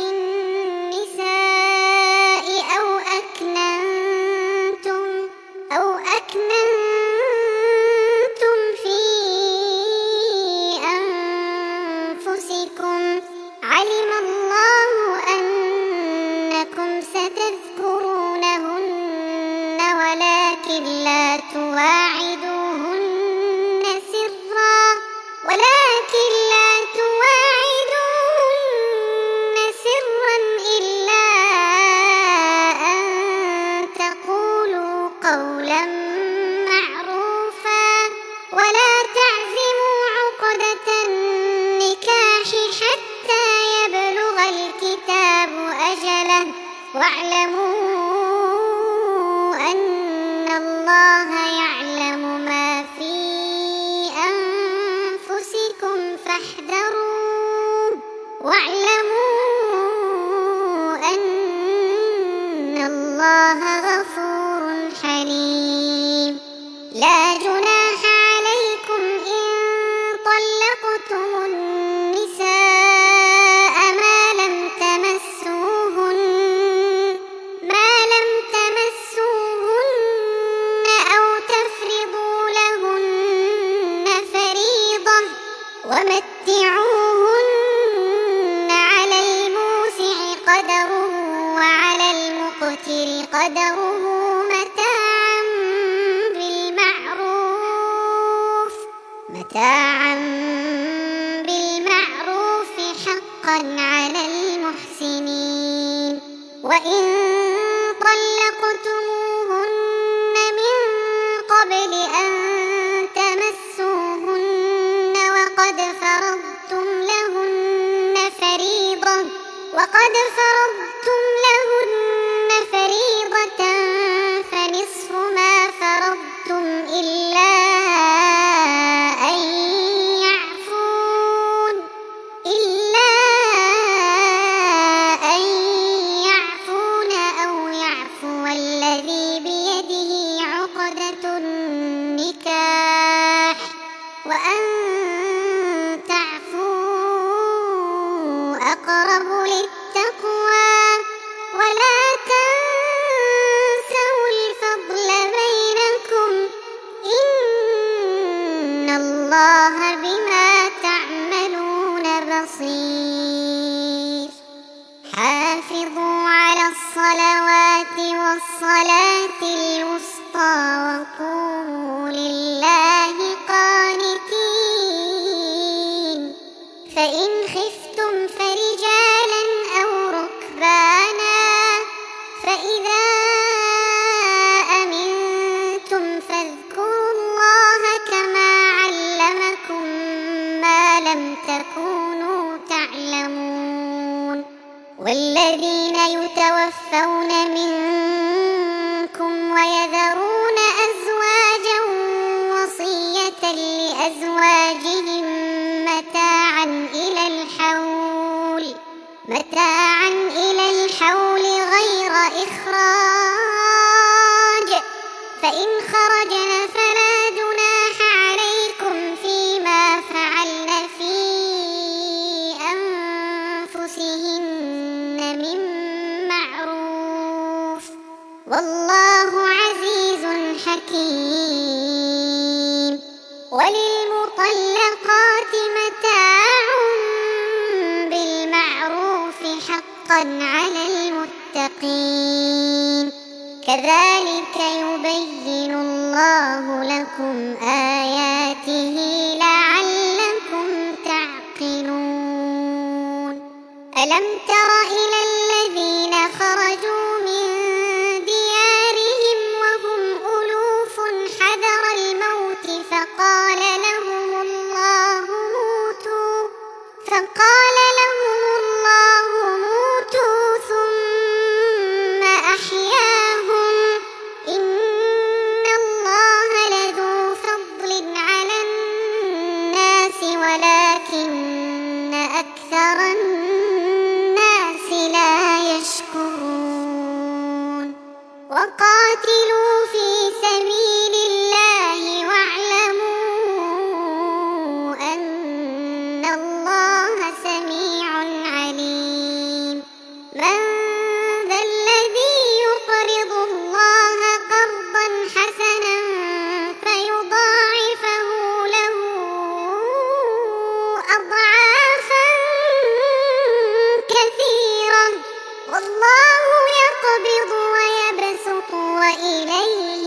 النساء أو أكننتم أو أكننتم في أنفسكم علم الله أنكم ستذكرونهن ولكن لا تواعدوهن سرا ولكن لا تواعدوهن سرا إلا أن تقولوا قولا معروفا ولا تعزموا عقدة النكاح حتى يبلغ الكتاب أجله واعلموا أن الله يعلم ما في أنفسكم فاحذروه واعلموا أن الله غفور حليم لا جناح عليكم إن طلقتم النساء ما لم تمسوهن ما لم تمسوهن أو تفرضوا لهن فريضة ومتعوهن على الموسع قدره وعلى المقتر قدره متاعا بالمعروف متاعا بالمعروف حقا على المحسنين وإن طلقتموهن من قبل أن تمسوهن وقد فرضتم لهن فريضة وقد فرضتم لهن فريضة فنصف ما فرضتم إلا أن يعفون إلا أن يعفون أو قسطا وقوموا لله قانتين فإن خفتم فرجالا أو ركبانا فإذا أمنتم فاذكروا الله كما علمكم ما لم تكونوا تعلمون والذين يتوفون منكم ويذرون أزواجا وصية لأزواجهم متاعا إلى الحول متاعا إلى الحول غير إخراج فإن خرجن فلا جناح عليكم فيما فعلن في أنفسهن من معروف والله عزيز حكيم وللمطلقات متاع بالمعروف حقا على المتقين كذلك يبين الله لكم آياته لعلكم تعقلون ألم تر إلى الذين خرجوا من ديارهم وهم ألوف حذر الموت فقال لهم الله موتوا فقال لهم الله موتوا ثم أحياهم إن الله لذو فضل على الناس ولكن أكثر الناس لا يشكرون وقاتلوا في سبيل الله واعلموا أن الله سميع عليم من ذا الذي يقرض الله قرضا حسنا فيضاعفه له أضعافا كثيرة والله يقبض ويبسط وإليه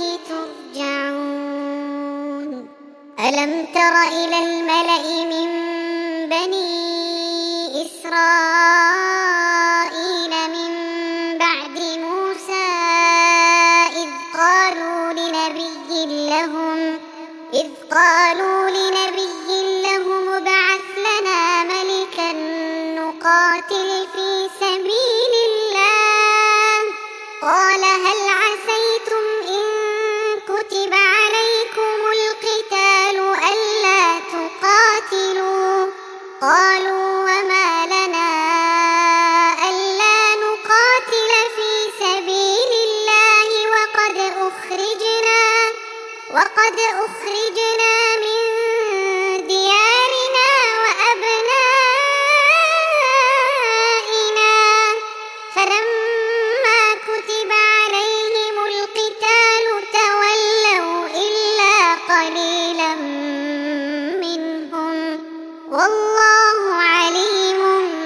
ترجعون ألم تر إلى الملأ من بني إسرائيل من بعد موسى إذ قالوا لنبي لهم إذ قالوا لنبي لهم ابعث لنا ملكا نقاتل في سبيل الله قال هل عسيتم إن كتب عليكم القتال ألا تقاتلوا قالوا وما لنا ألا نقاتل في سبيل الله وقد أخرجنا وقد أخرجنا من ديارنا وأبنائنا فلما كتب عليهم القتال تولوا إلا قليلا منهم والله عليم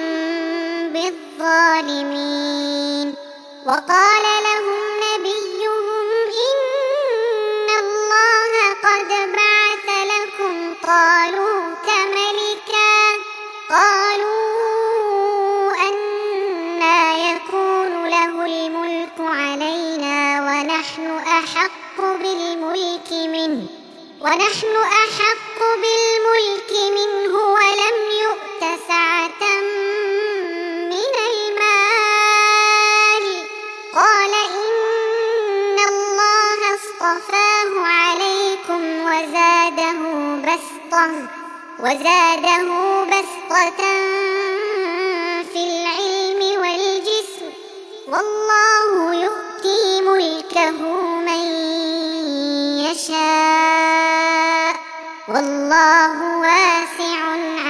بالظالمين وقال لهم نبيهم إن الله قد بعث لكم طالوت ملكا قالوا أنى يكون له الملك علينا ونحن أحق بالملك منه ونحن أحق بالملك منه ولم يؤت سعة من المال قال إن الله اصطفاه عليكم وزاده بسطة وزاده بسطة في العلم والجسم والله يؤتي ملكه من يشاء والله واسع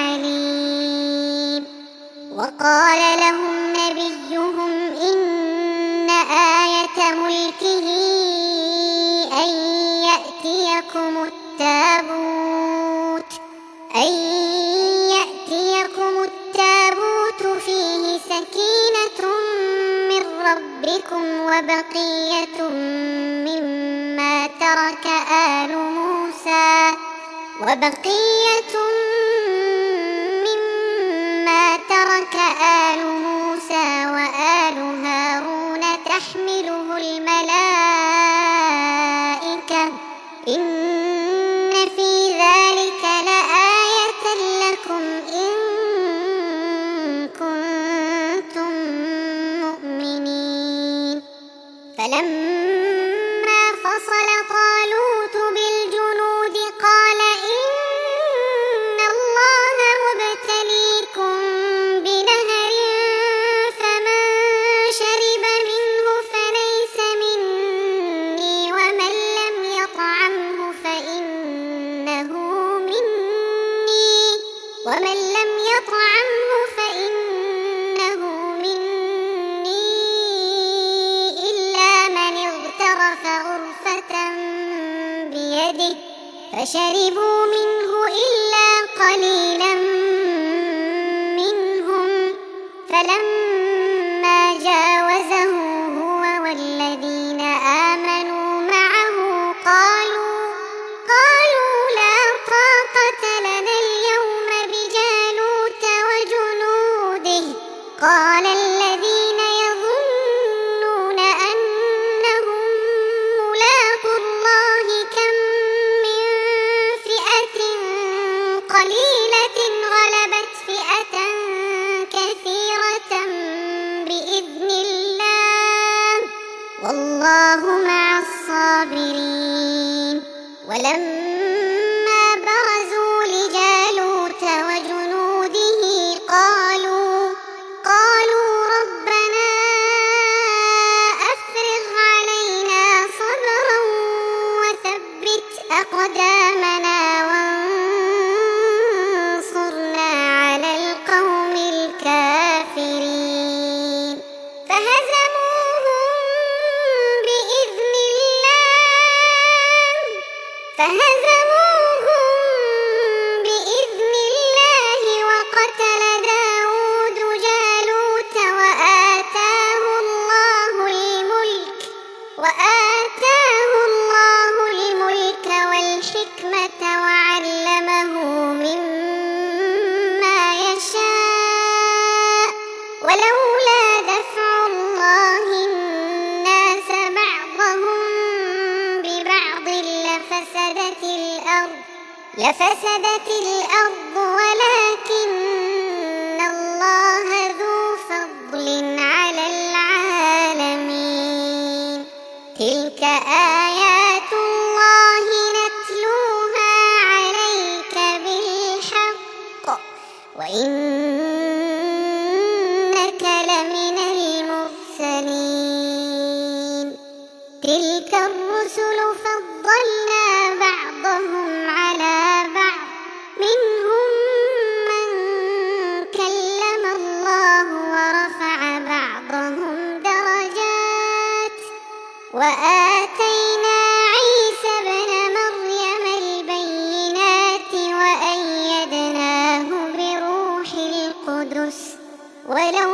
عليم وقال لهم نبيهم إن آية ملكه أن يأتيكم التابوت أن يأتيكم التابوت فيه سكينة من ربكم وبقية مما ترك آل موسى وبقية مما ترك آل موسى وآل هارون تحمله الملائكة إن في ذلك لآية لكم إن كنتم مؤمنين. فلما فصل طالوت بالجنود قال إن الله مبتليكم بنهر فمن شرب منه فليس مني ومن لم يطعمه فإنه مني ومن لم يطعمه فإنه مني إلا من اغترف غرفة بيده فشربوا منه إلا قليلا منهم. فلما جاوزه هو والذين آمنوا معه قالوا قالوا لا طاقة لنا اليوم بجالوت وجنوده. قال الذين يظنون أنهم ملاقو الله كم من فئة قليلة غلبت فئة كثيرة بإذن الله والله مع الصابرين. ولما برزوا لجالوت وجنوده قالوا قالوا ربنا أفرغ علينا صبرا وثبت أقدامنا وانصرنا على القوم الكافرين. فهزموهم بإذن الله فهزموهم بإذن الله وقتل داود جالوت وآتاه الله الملك وآتاه الله الملك والحكمة وعلمه مما يشاء ولولا دفع الله الناس بعضهم ببعض لفسدت الأرض لفسدت الأرض ولكن الله ذو فضل على العالمين. تلك آيات الله نتلوها عليك بالحق وإنك لمن المرسلين. تلك الرسل فضلنا بعضهم على بعض منهم من كلم الله ورفع بعضهم درجات وآتينا عيسى ابن مريم البينات وأيدناه بروح القدس ولو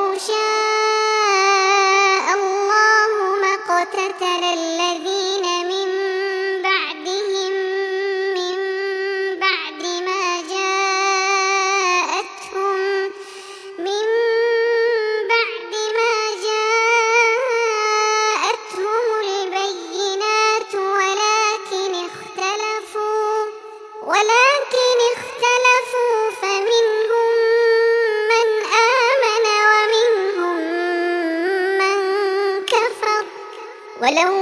شاء الله ما اقتتل الذين من بعدهم من بعد ما جاءتهم من بعد ما جاءتهم البينات ولكن اختلفوا ولكن اختلفوا فمنهم من آمن ومنهم من كفر ولو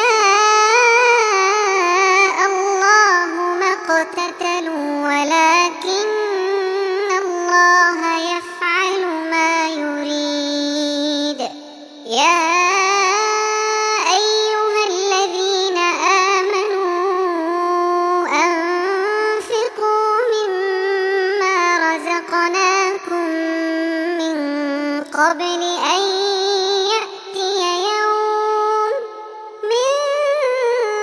شاء الله ما اقتتلوا ولكن الله يفعل ما يريد. يا أيها الذين آمنوا أنفقوا مما رزقناكم من قبل أن يأتي يوم من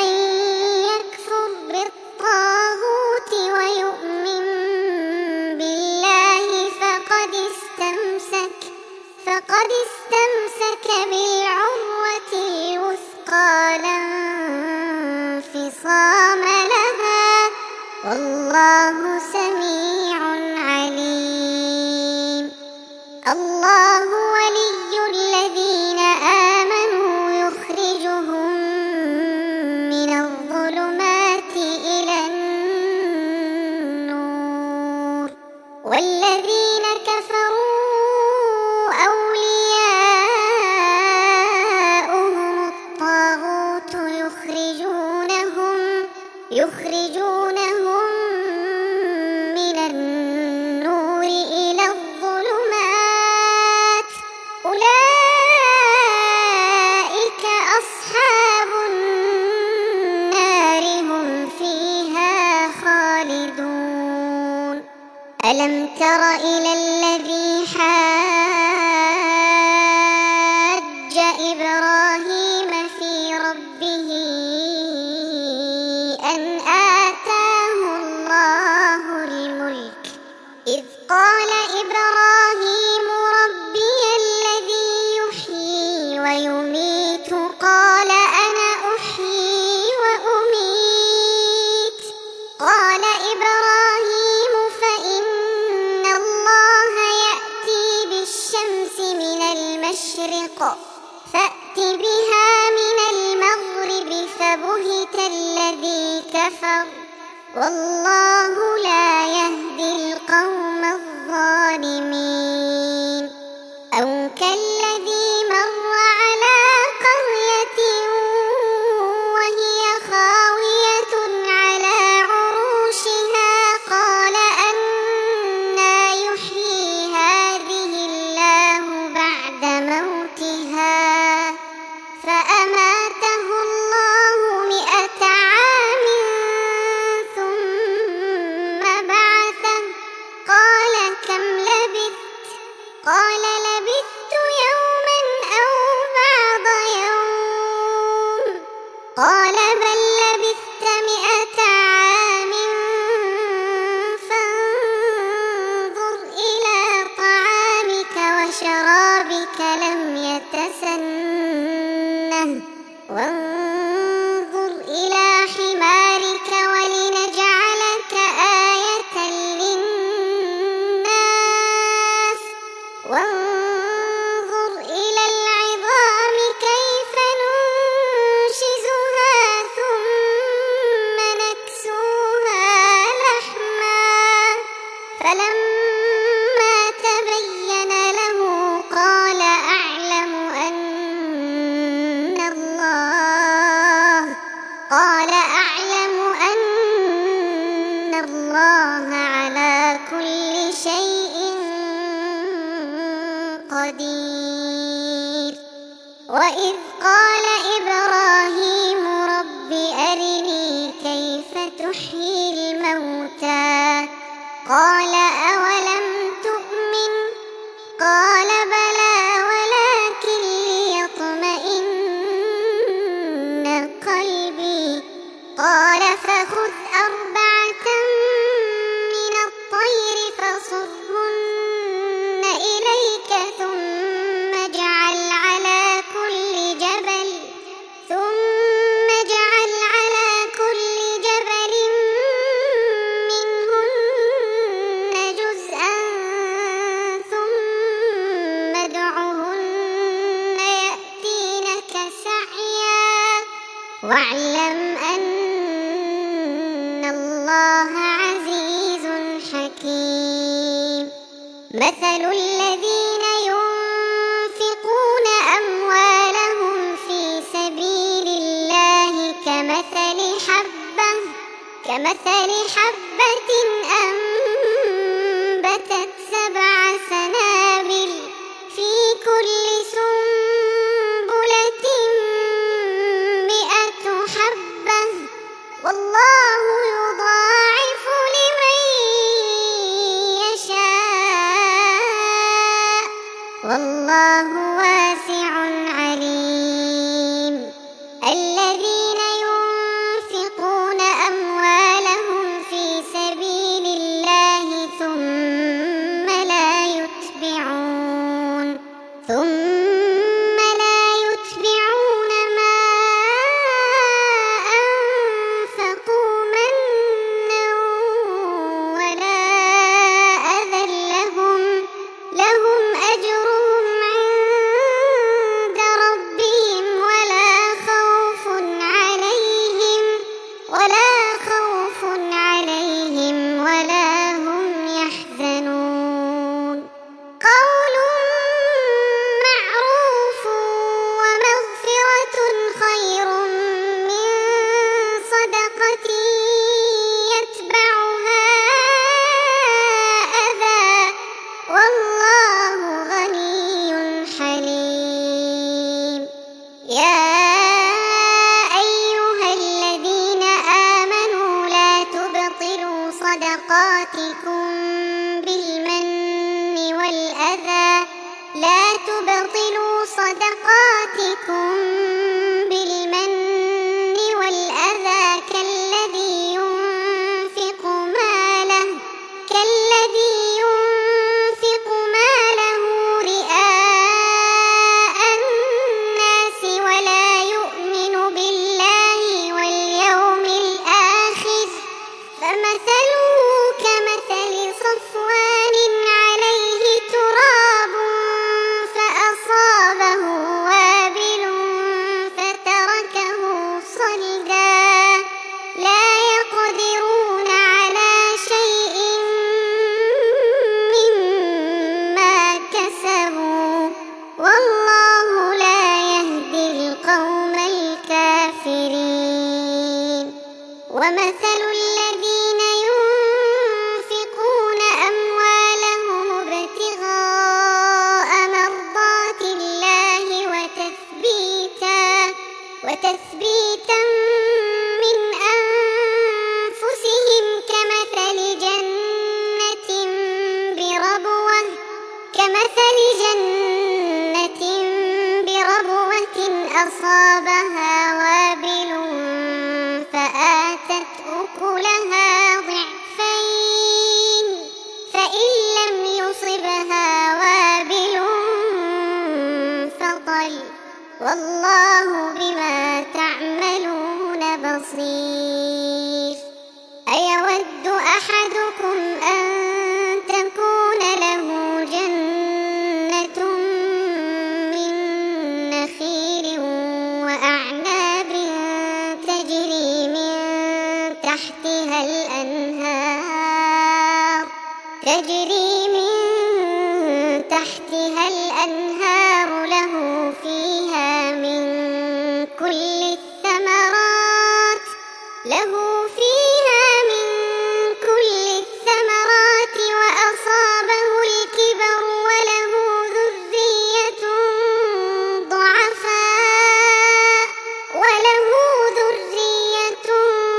ومن يكفر بالطاغوت ويؤمن بالله فقد استمسك فقد استمسك بالعروة الوثقى لا انفصام لها والله سميع عليم. الله ولي الذين آمنوا يخرجهم من الظلمات إلى النور والذين كفروا أولياؤهم الطاغوت يخرجونهم يخرجونهم من النور إلى الظلمات أولئك أصحاب النار هم فيها خالدون. ألم تر إلى الذي حاج إبراهيم في ربه أن آتاه الله الملك إذ قال إبراهيم ربي الذي يحيي ويميت قال أنا أحيي وأميت قال إبراهيم فإن الله يأتي بالشمس من المشرق فأت بها من المغرب فبهت الذي كفر والله لا يهدي القوم الظالمين. أو كالذي مر على قرية وهي خاوية على عروشها قال أنى يحيي هذه الله بعد موتها فأماته الله مئة عام ثم بعثه قال كم لبثت قال لبثت يوما أو بعض يوم قال بل لبثت مئة عام فانظر إلى طعامك وشرابك لم يتسنه وانظر إلى حمارك ولنجعلك آية للناس وانظر إلى العظام كيف ننشزها ثم نكسوها لحما فلما تبين له قال أعلم أن الله قال أعلم أن الله على كل شيء قدير. وإذ قال إبراهيم رب أرني كيف تحيي الموتى قال أولم تؤمن قال بلى ولكن ليطمئن قلبي قال فخذ أربعة من الطير فصرهن إليك ثم اجعل على كل جبل ثم اجعل على كل جبل منهن جزءا ثم ادعهن يأتينك سعيا واعلم أن الله عزيز حكيم. مثل الذين ينفقون أموالهم في سبيل الله كمثل حبة كمثل حبة أنبتت سبع سنابل في كل سنبلة مئة حبة والله يضاعف لمن يشاء والله واسع عليم. الذين ينفقون صدقاتكم بالمن والأذى لا تبطلوا صدقاتكم بالمن والأذى كالذي ينفق ماله كالذي ينفق ماله رئاء الناس ولا يؤمن بالله واليوم الآخر فمثله كمثل صفوان عليه تراب فأصابه وابل فتركه صلدا لا يقدرون على شيء مما كسبوا والله لا يهدي القوم الكافرين ومثل الذين ينفقون أموالهم ابتغاء مرضات الله وتثبيتا وتثبيتا من أنفسهم كمثل جنة بربوة كمثل جنة بربوة أصابها وابل فآتت أكلها ضعفين فإن لم يصبها وابل فطل والله بما تعملون بصير أيود أحدكم أن تكون له جنة من نخيل وأعناب تجري من تحتها الأنهار تجري من تحتها الأنهار له فيها من كل الثمرات له فيها من كل الثمرات وأصابه الكبر وله ذرية ضعفاء وله ذرية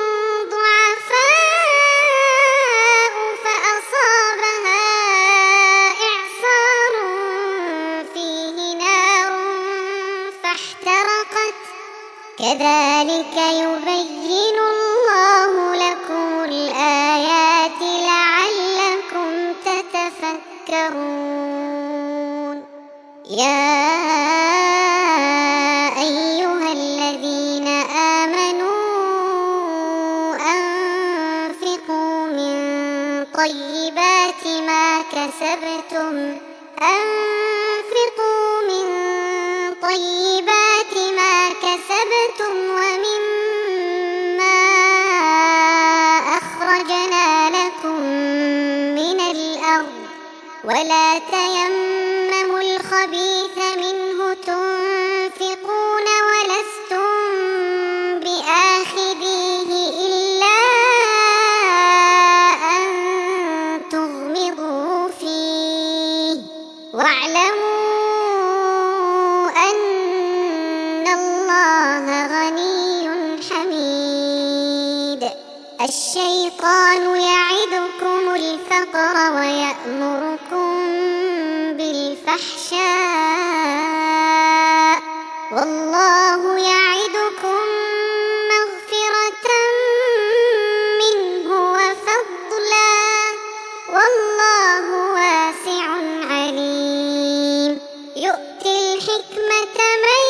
ضعفاء فأصابها إعصار فيه نار فاحترقت كذلك يبين الله لكم الآيات لعلكم تتفكرون يا أيها الذين آمنوا أنفقوا من طيبات ما كسبتم أنفقوا من طيبات ما كسبتم ومما أخرجنا لكم من الأرض ولا تيمموا الخبيث منه تنفقون ولستم بآخذيه إلا أن تغمضوا فيه واعلموا أن الله غني حميد الشيطان يعدكم الفقر ويأمركم بالفحشاء والله يعدكم مغفرة منه وفضلا والله واسع عليم يؤتي الحكمة من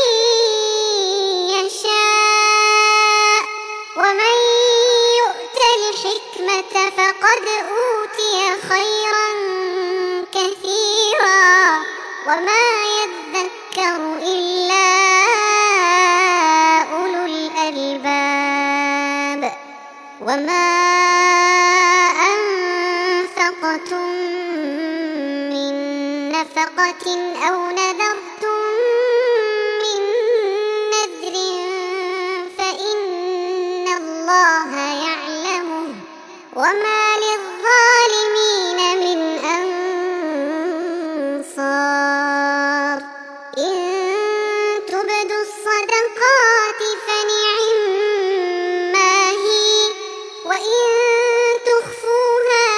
يشاء ومن يؤت الحكمة فقد أوتي خيرا كثيرا وما يذكر إلا أولو الألباب وما أنفقتم من نفقة أو نذرتم من نذر فإن الله يعلمه وما للظالمين من أنصار إن تبدوا الصدقات فنعما هي وإن تخفوها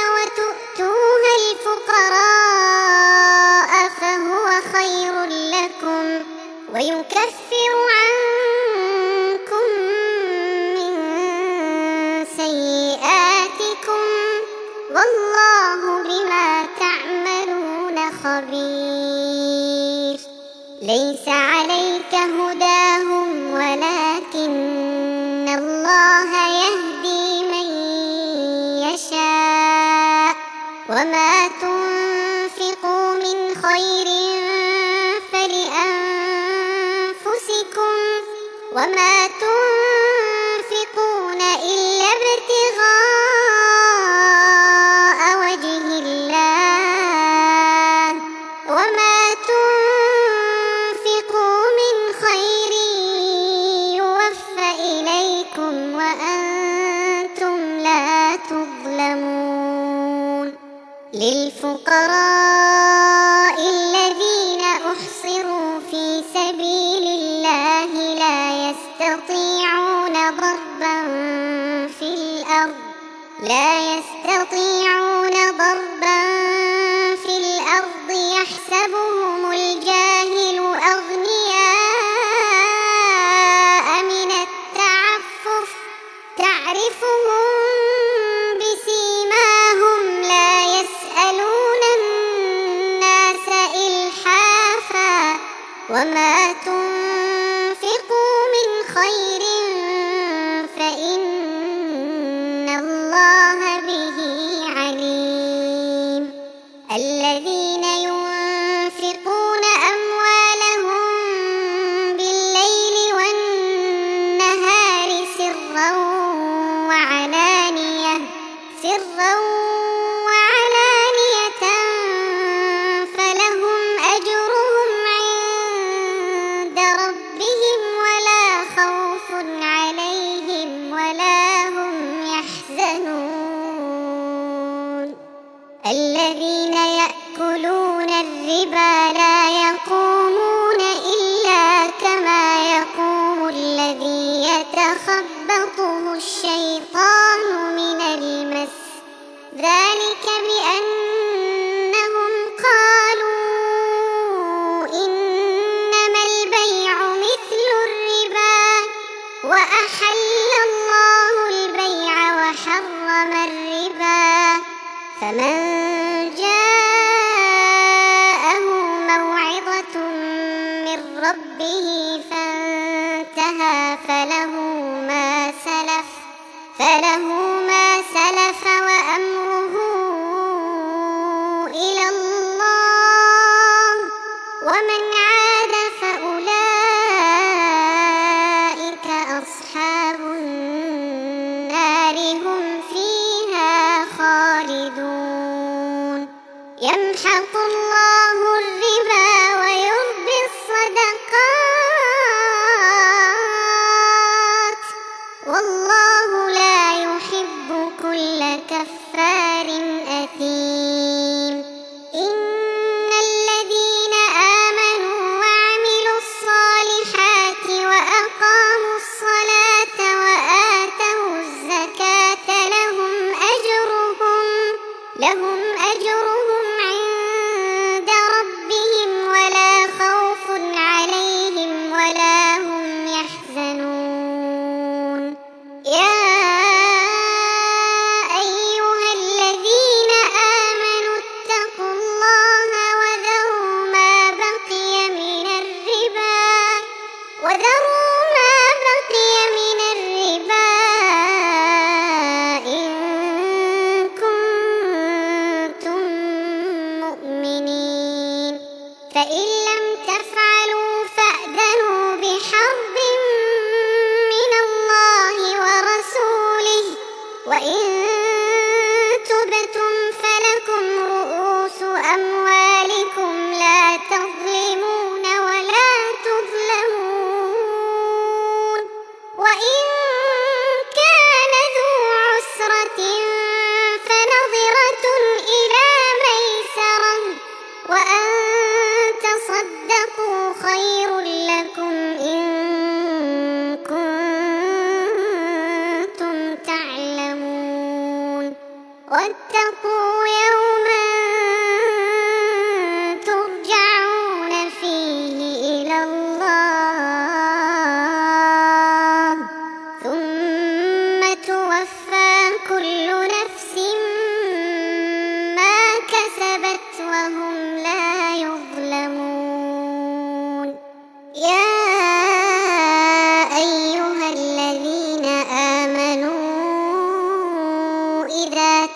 ليس عليك هداهم ولكن الله يهدي من يشاء وما تنفقوا من خير فلأنفسكم وما تنفقون إلا ابتغاء وجه الله وما تنفقوا من خير يوفى إليكم وأنتم لا تظلمون للفقراء الذين أحصروا في سبيل الله لا يستطيعون ضربا في الأرض لا يستطيعون ضربا في الأرض يحسبهم الجاهل أغنياء من التعفف تعرفهم بسيماهم لا يسألون الناس إلحافا وما تنفقوا من خير فإن الله به عليم الذين ينفقون أموالهم بالليل والنهار سرا وعلانية سرا وعلانية فلهم أجرهم عند ربهم ولا خوف عليهم ولا هم يحزنون الذين يأكلون الربا لا يقومون إلا كما يقوم الذي يتخبطه الشيطان من المس ذلك بأنهم قالوا إنما البيع مثل الربا وأحل الله البيع وحرم الربا فمن جاءه موعظة من ربه فانتهى فله ما سلف فله ما سلف وأمره إلى الله ومن عاد فأولئك أصحاب النار هم فيها خالدون يمحق الله الربا ويربي الصدقات والله لا يحب كل كفار أثيم إن الذين آمنوا وعملوا الصالحات وأقاموا الصلاة وآتوا الزكاة لهم أجرهم لهم أجرهم عند ربهم ولا خوف عليهم ولا هم يحزنون يا أيها الذين آمنوا اتقوا الله وذروا ما بقي من الربا وذروا ما بقي من الربا إن كنتم مؤمنين فإن لم تفعلوا فأذنوا بحرب من الله ورسوله وإن تبتم فلكم رؤوس أموالكم لا تظلمون ولا تظلمون وإن كان ذو عسرة فنظرة إلى ميسرة وأن تصدقوا خير لكم إن كنتم تعلمون واتقوا يوما ترجعون فيه إلى الله ثم توفى كل نفس ما كسبت وهم لا يظلمون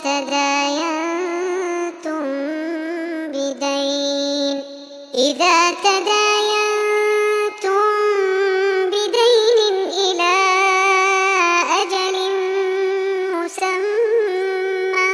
تداينتم بدين إذا تداينتم بدين إلى أجل مسمى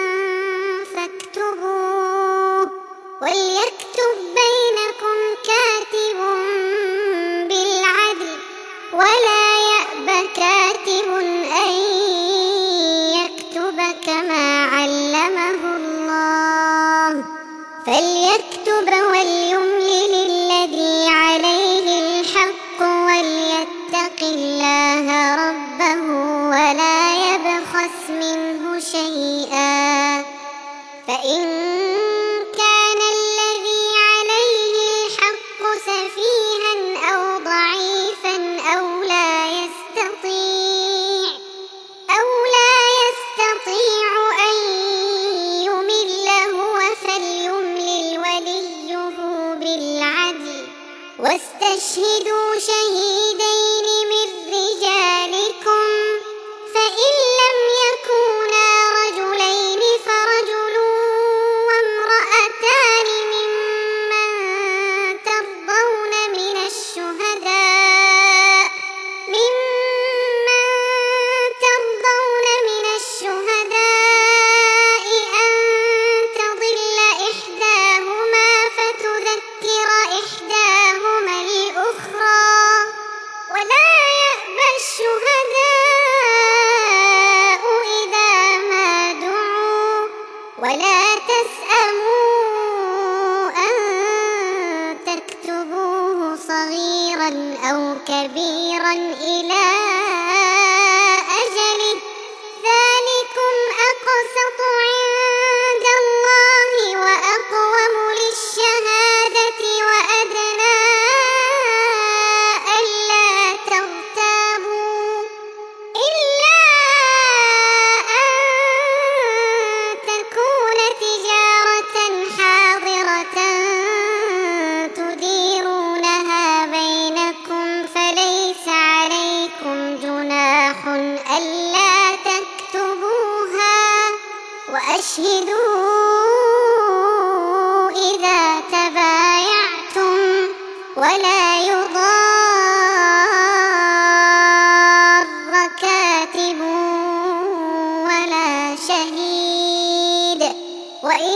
فاكتبوه وليكتب بينكم كاتب بالعدل ولا يأب كاتب أن يكتب كما علمه الله فليكتب وليملل الذي عليه الحق وليتق الله ربه ولا يبخس منه شيئا فإن كان الذي عليه الحق سفيها أو ضعيفا أو لا يستطيع أو لا يستطيع أن يمل هو فليملل وليه بالعدل واستشهدوا شهيدين من رجالكم فإن لم يكونا رجلين فرجل وامرأتان ممن ترضون من الشهداء ممن ترضون من الشهداء أن تضل إحداهما فتذكر إحداهما الأخرى ولا يأبى الشهداء إذا ما دعوا ولا تسأموا أن تكتبوه صغيرا أو كبيرا إلى أجله ذلكم أقسط عند الله وأقوم للشهادة وأدنى ألا ترتابوا إلا أن تكون تجارة حاضرة تديرونها بينكم فليس عليكم جناح ألا تكتبوها وأشهدوا إذا تبايعتم ولا يضار كاتب ولا شهيد وإن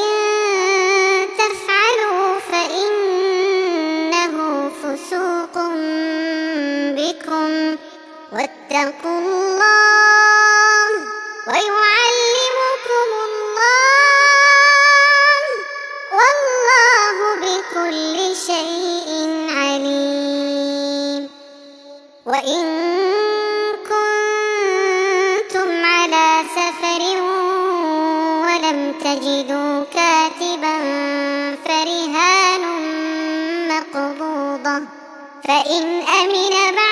تفعلوا فإنه فسوق بكم واتقوا الله ويعلمكم الله والله بكل شيء عليم وإن كنتم على سفر ولم تجدوا كاتبا فرهان مقبوضة فإن أمن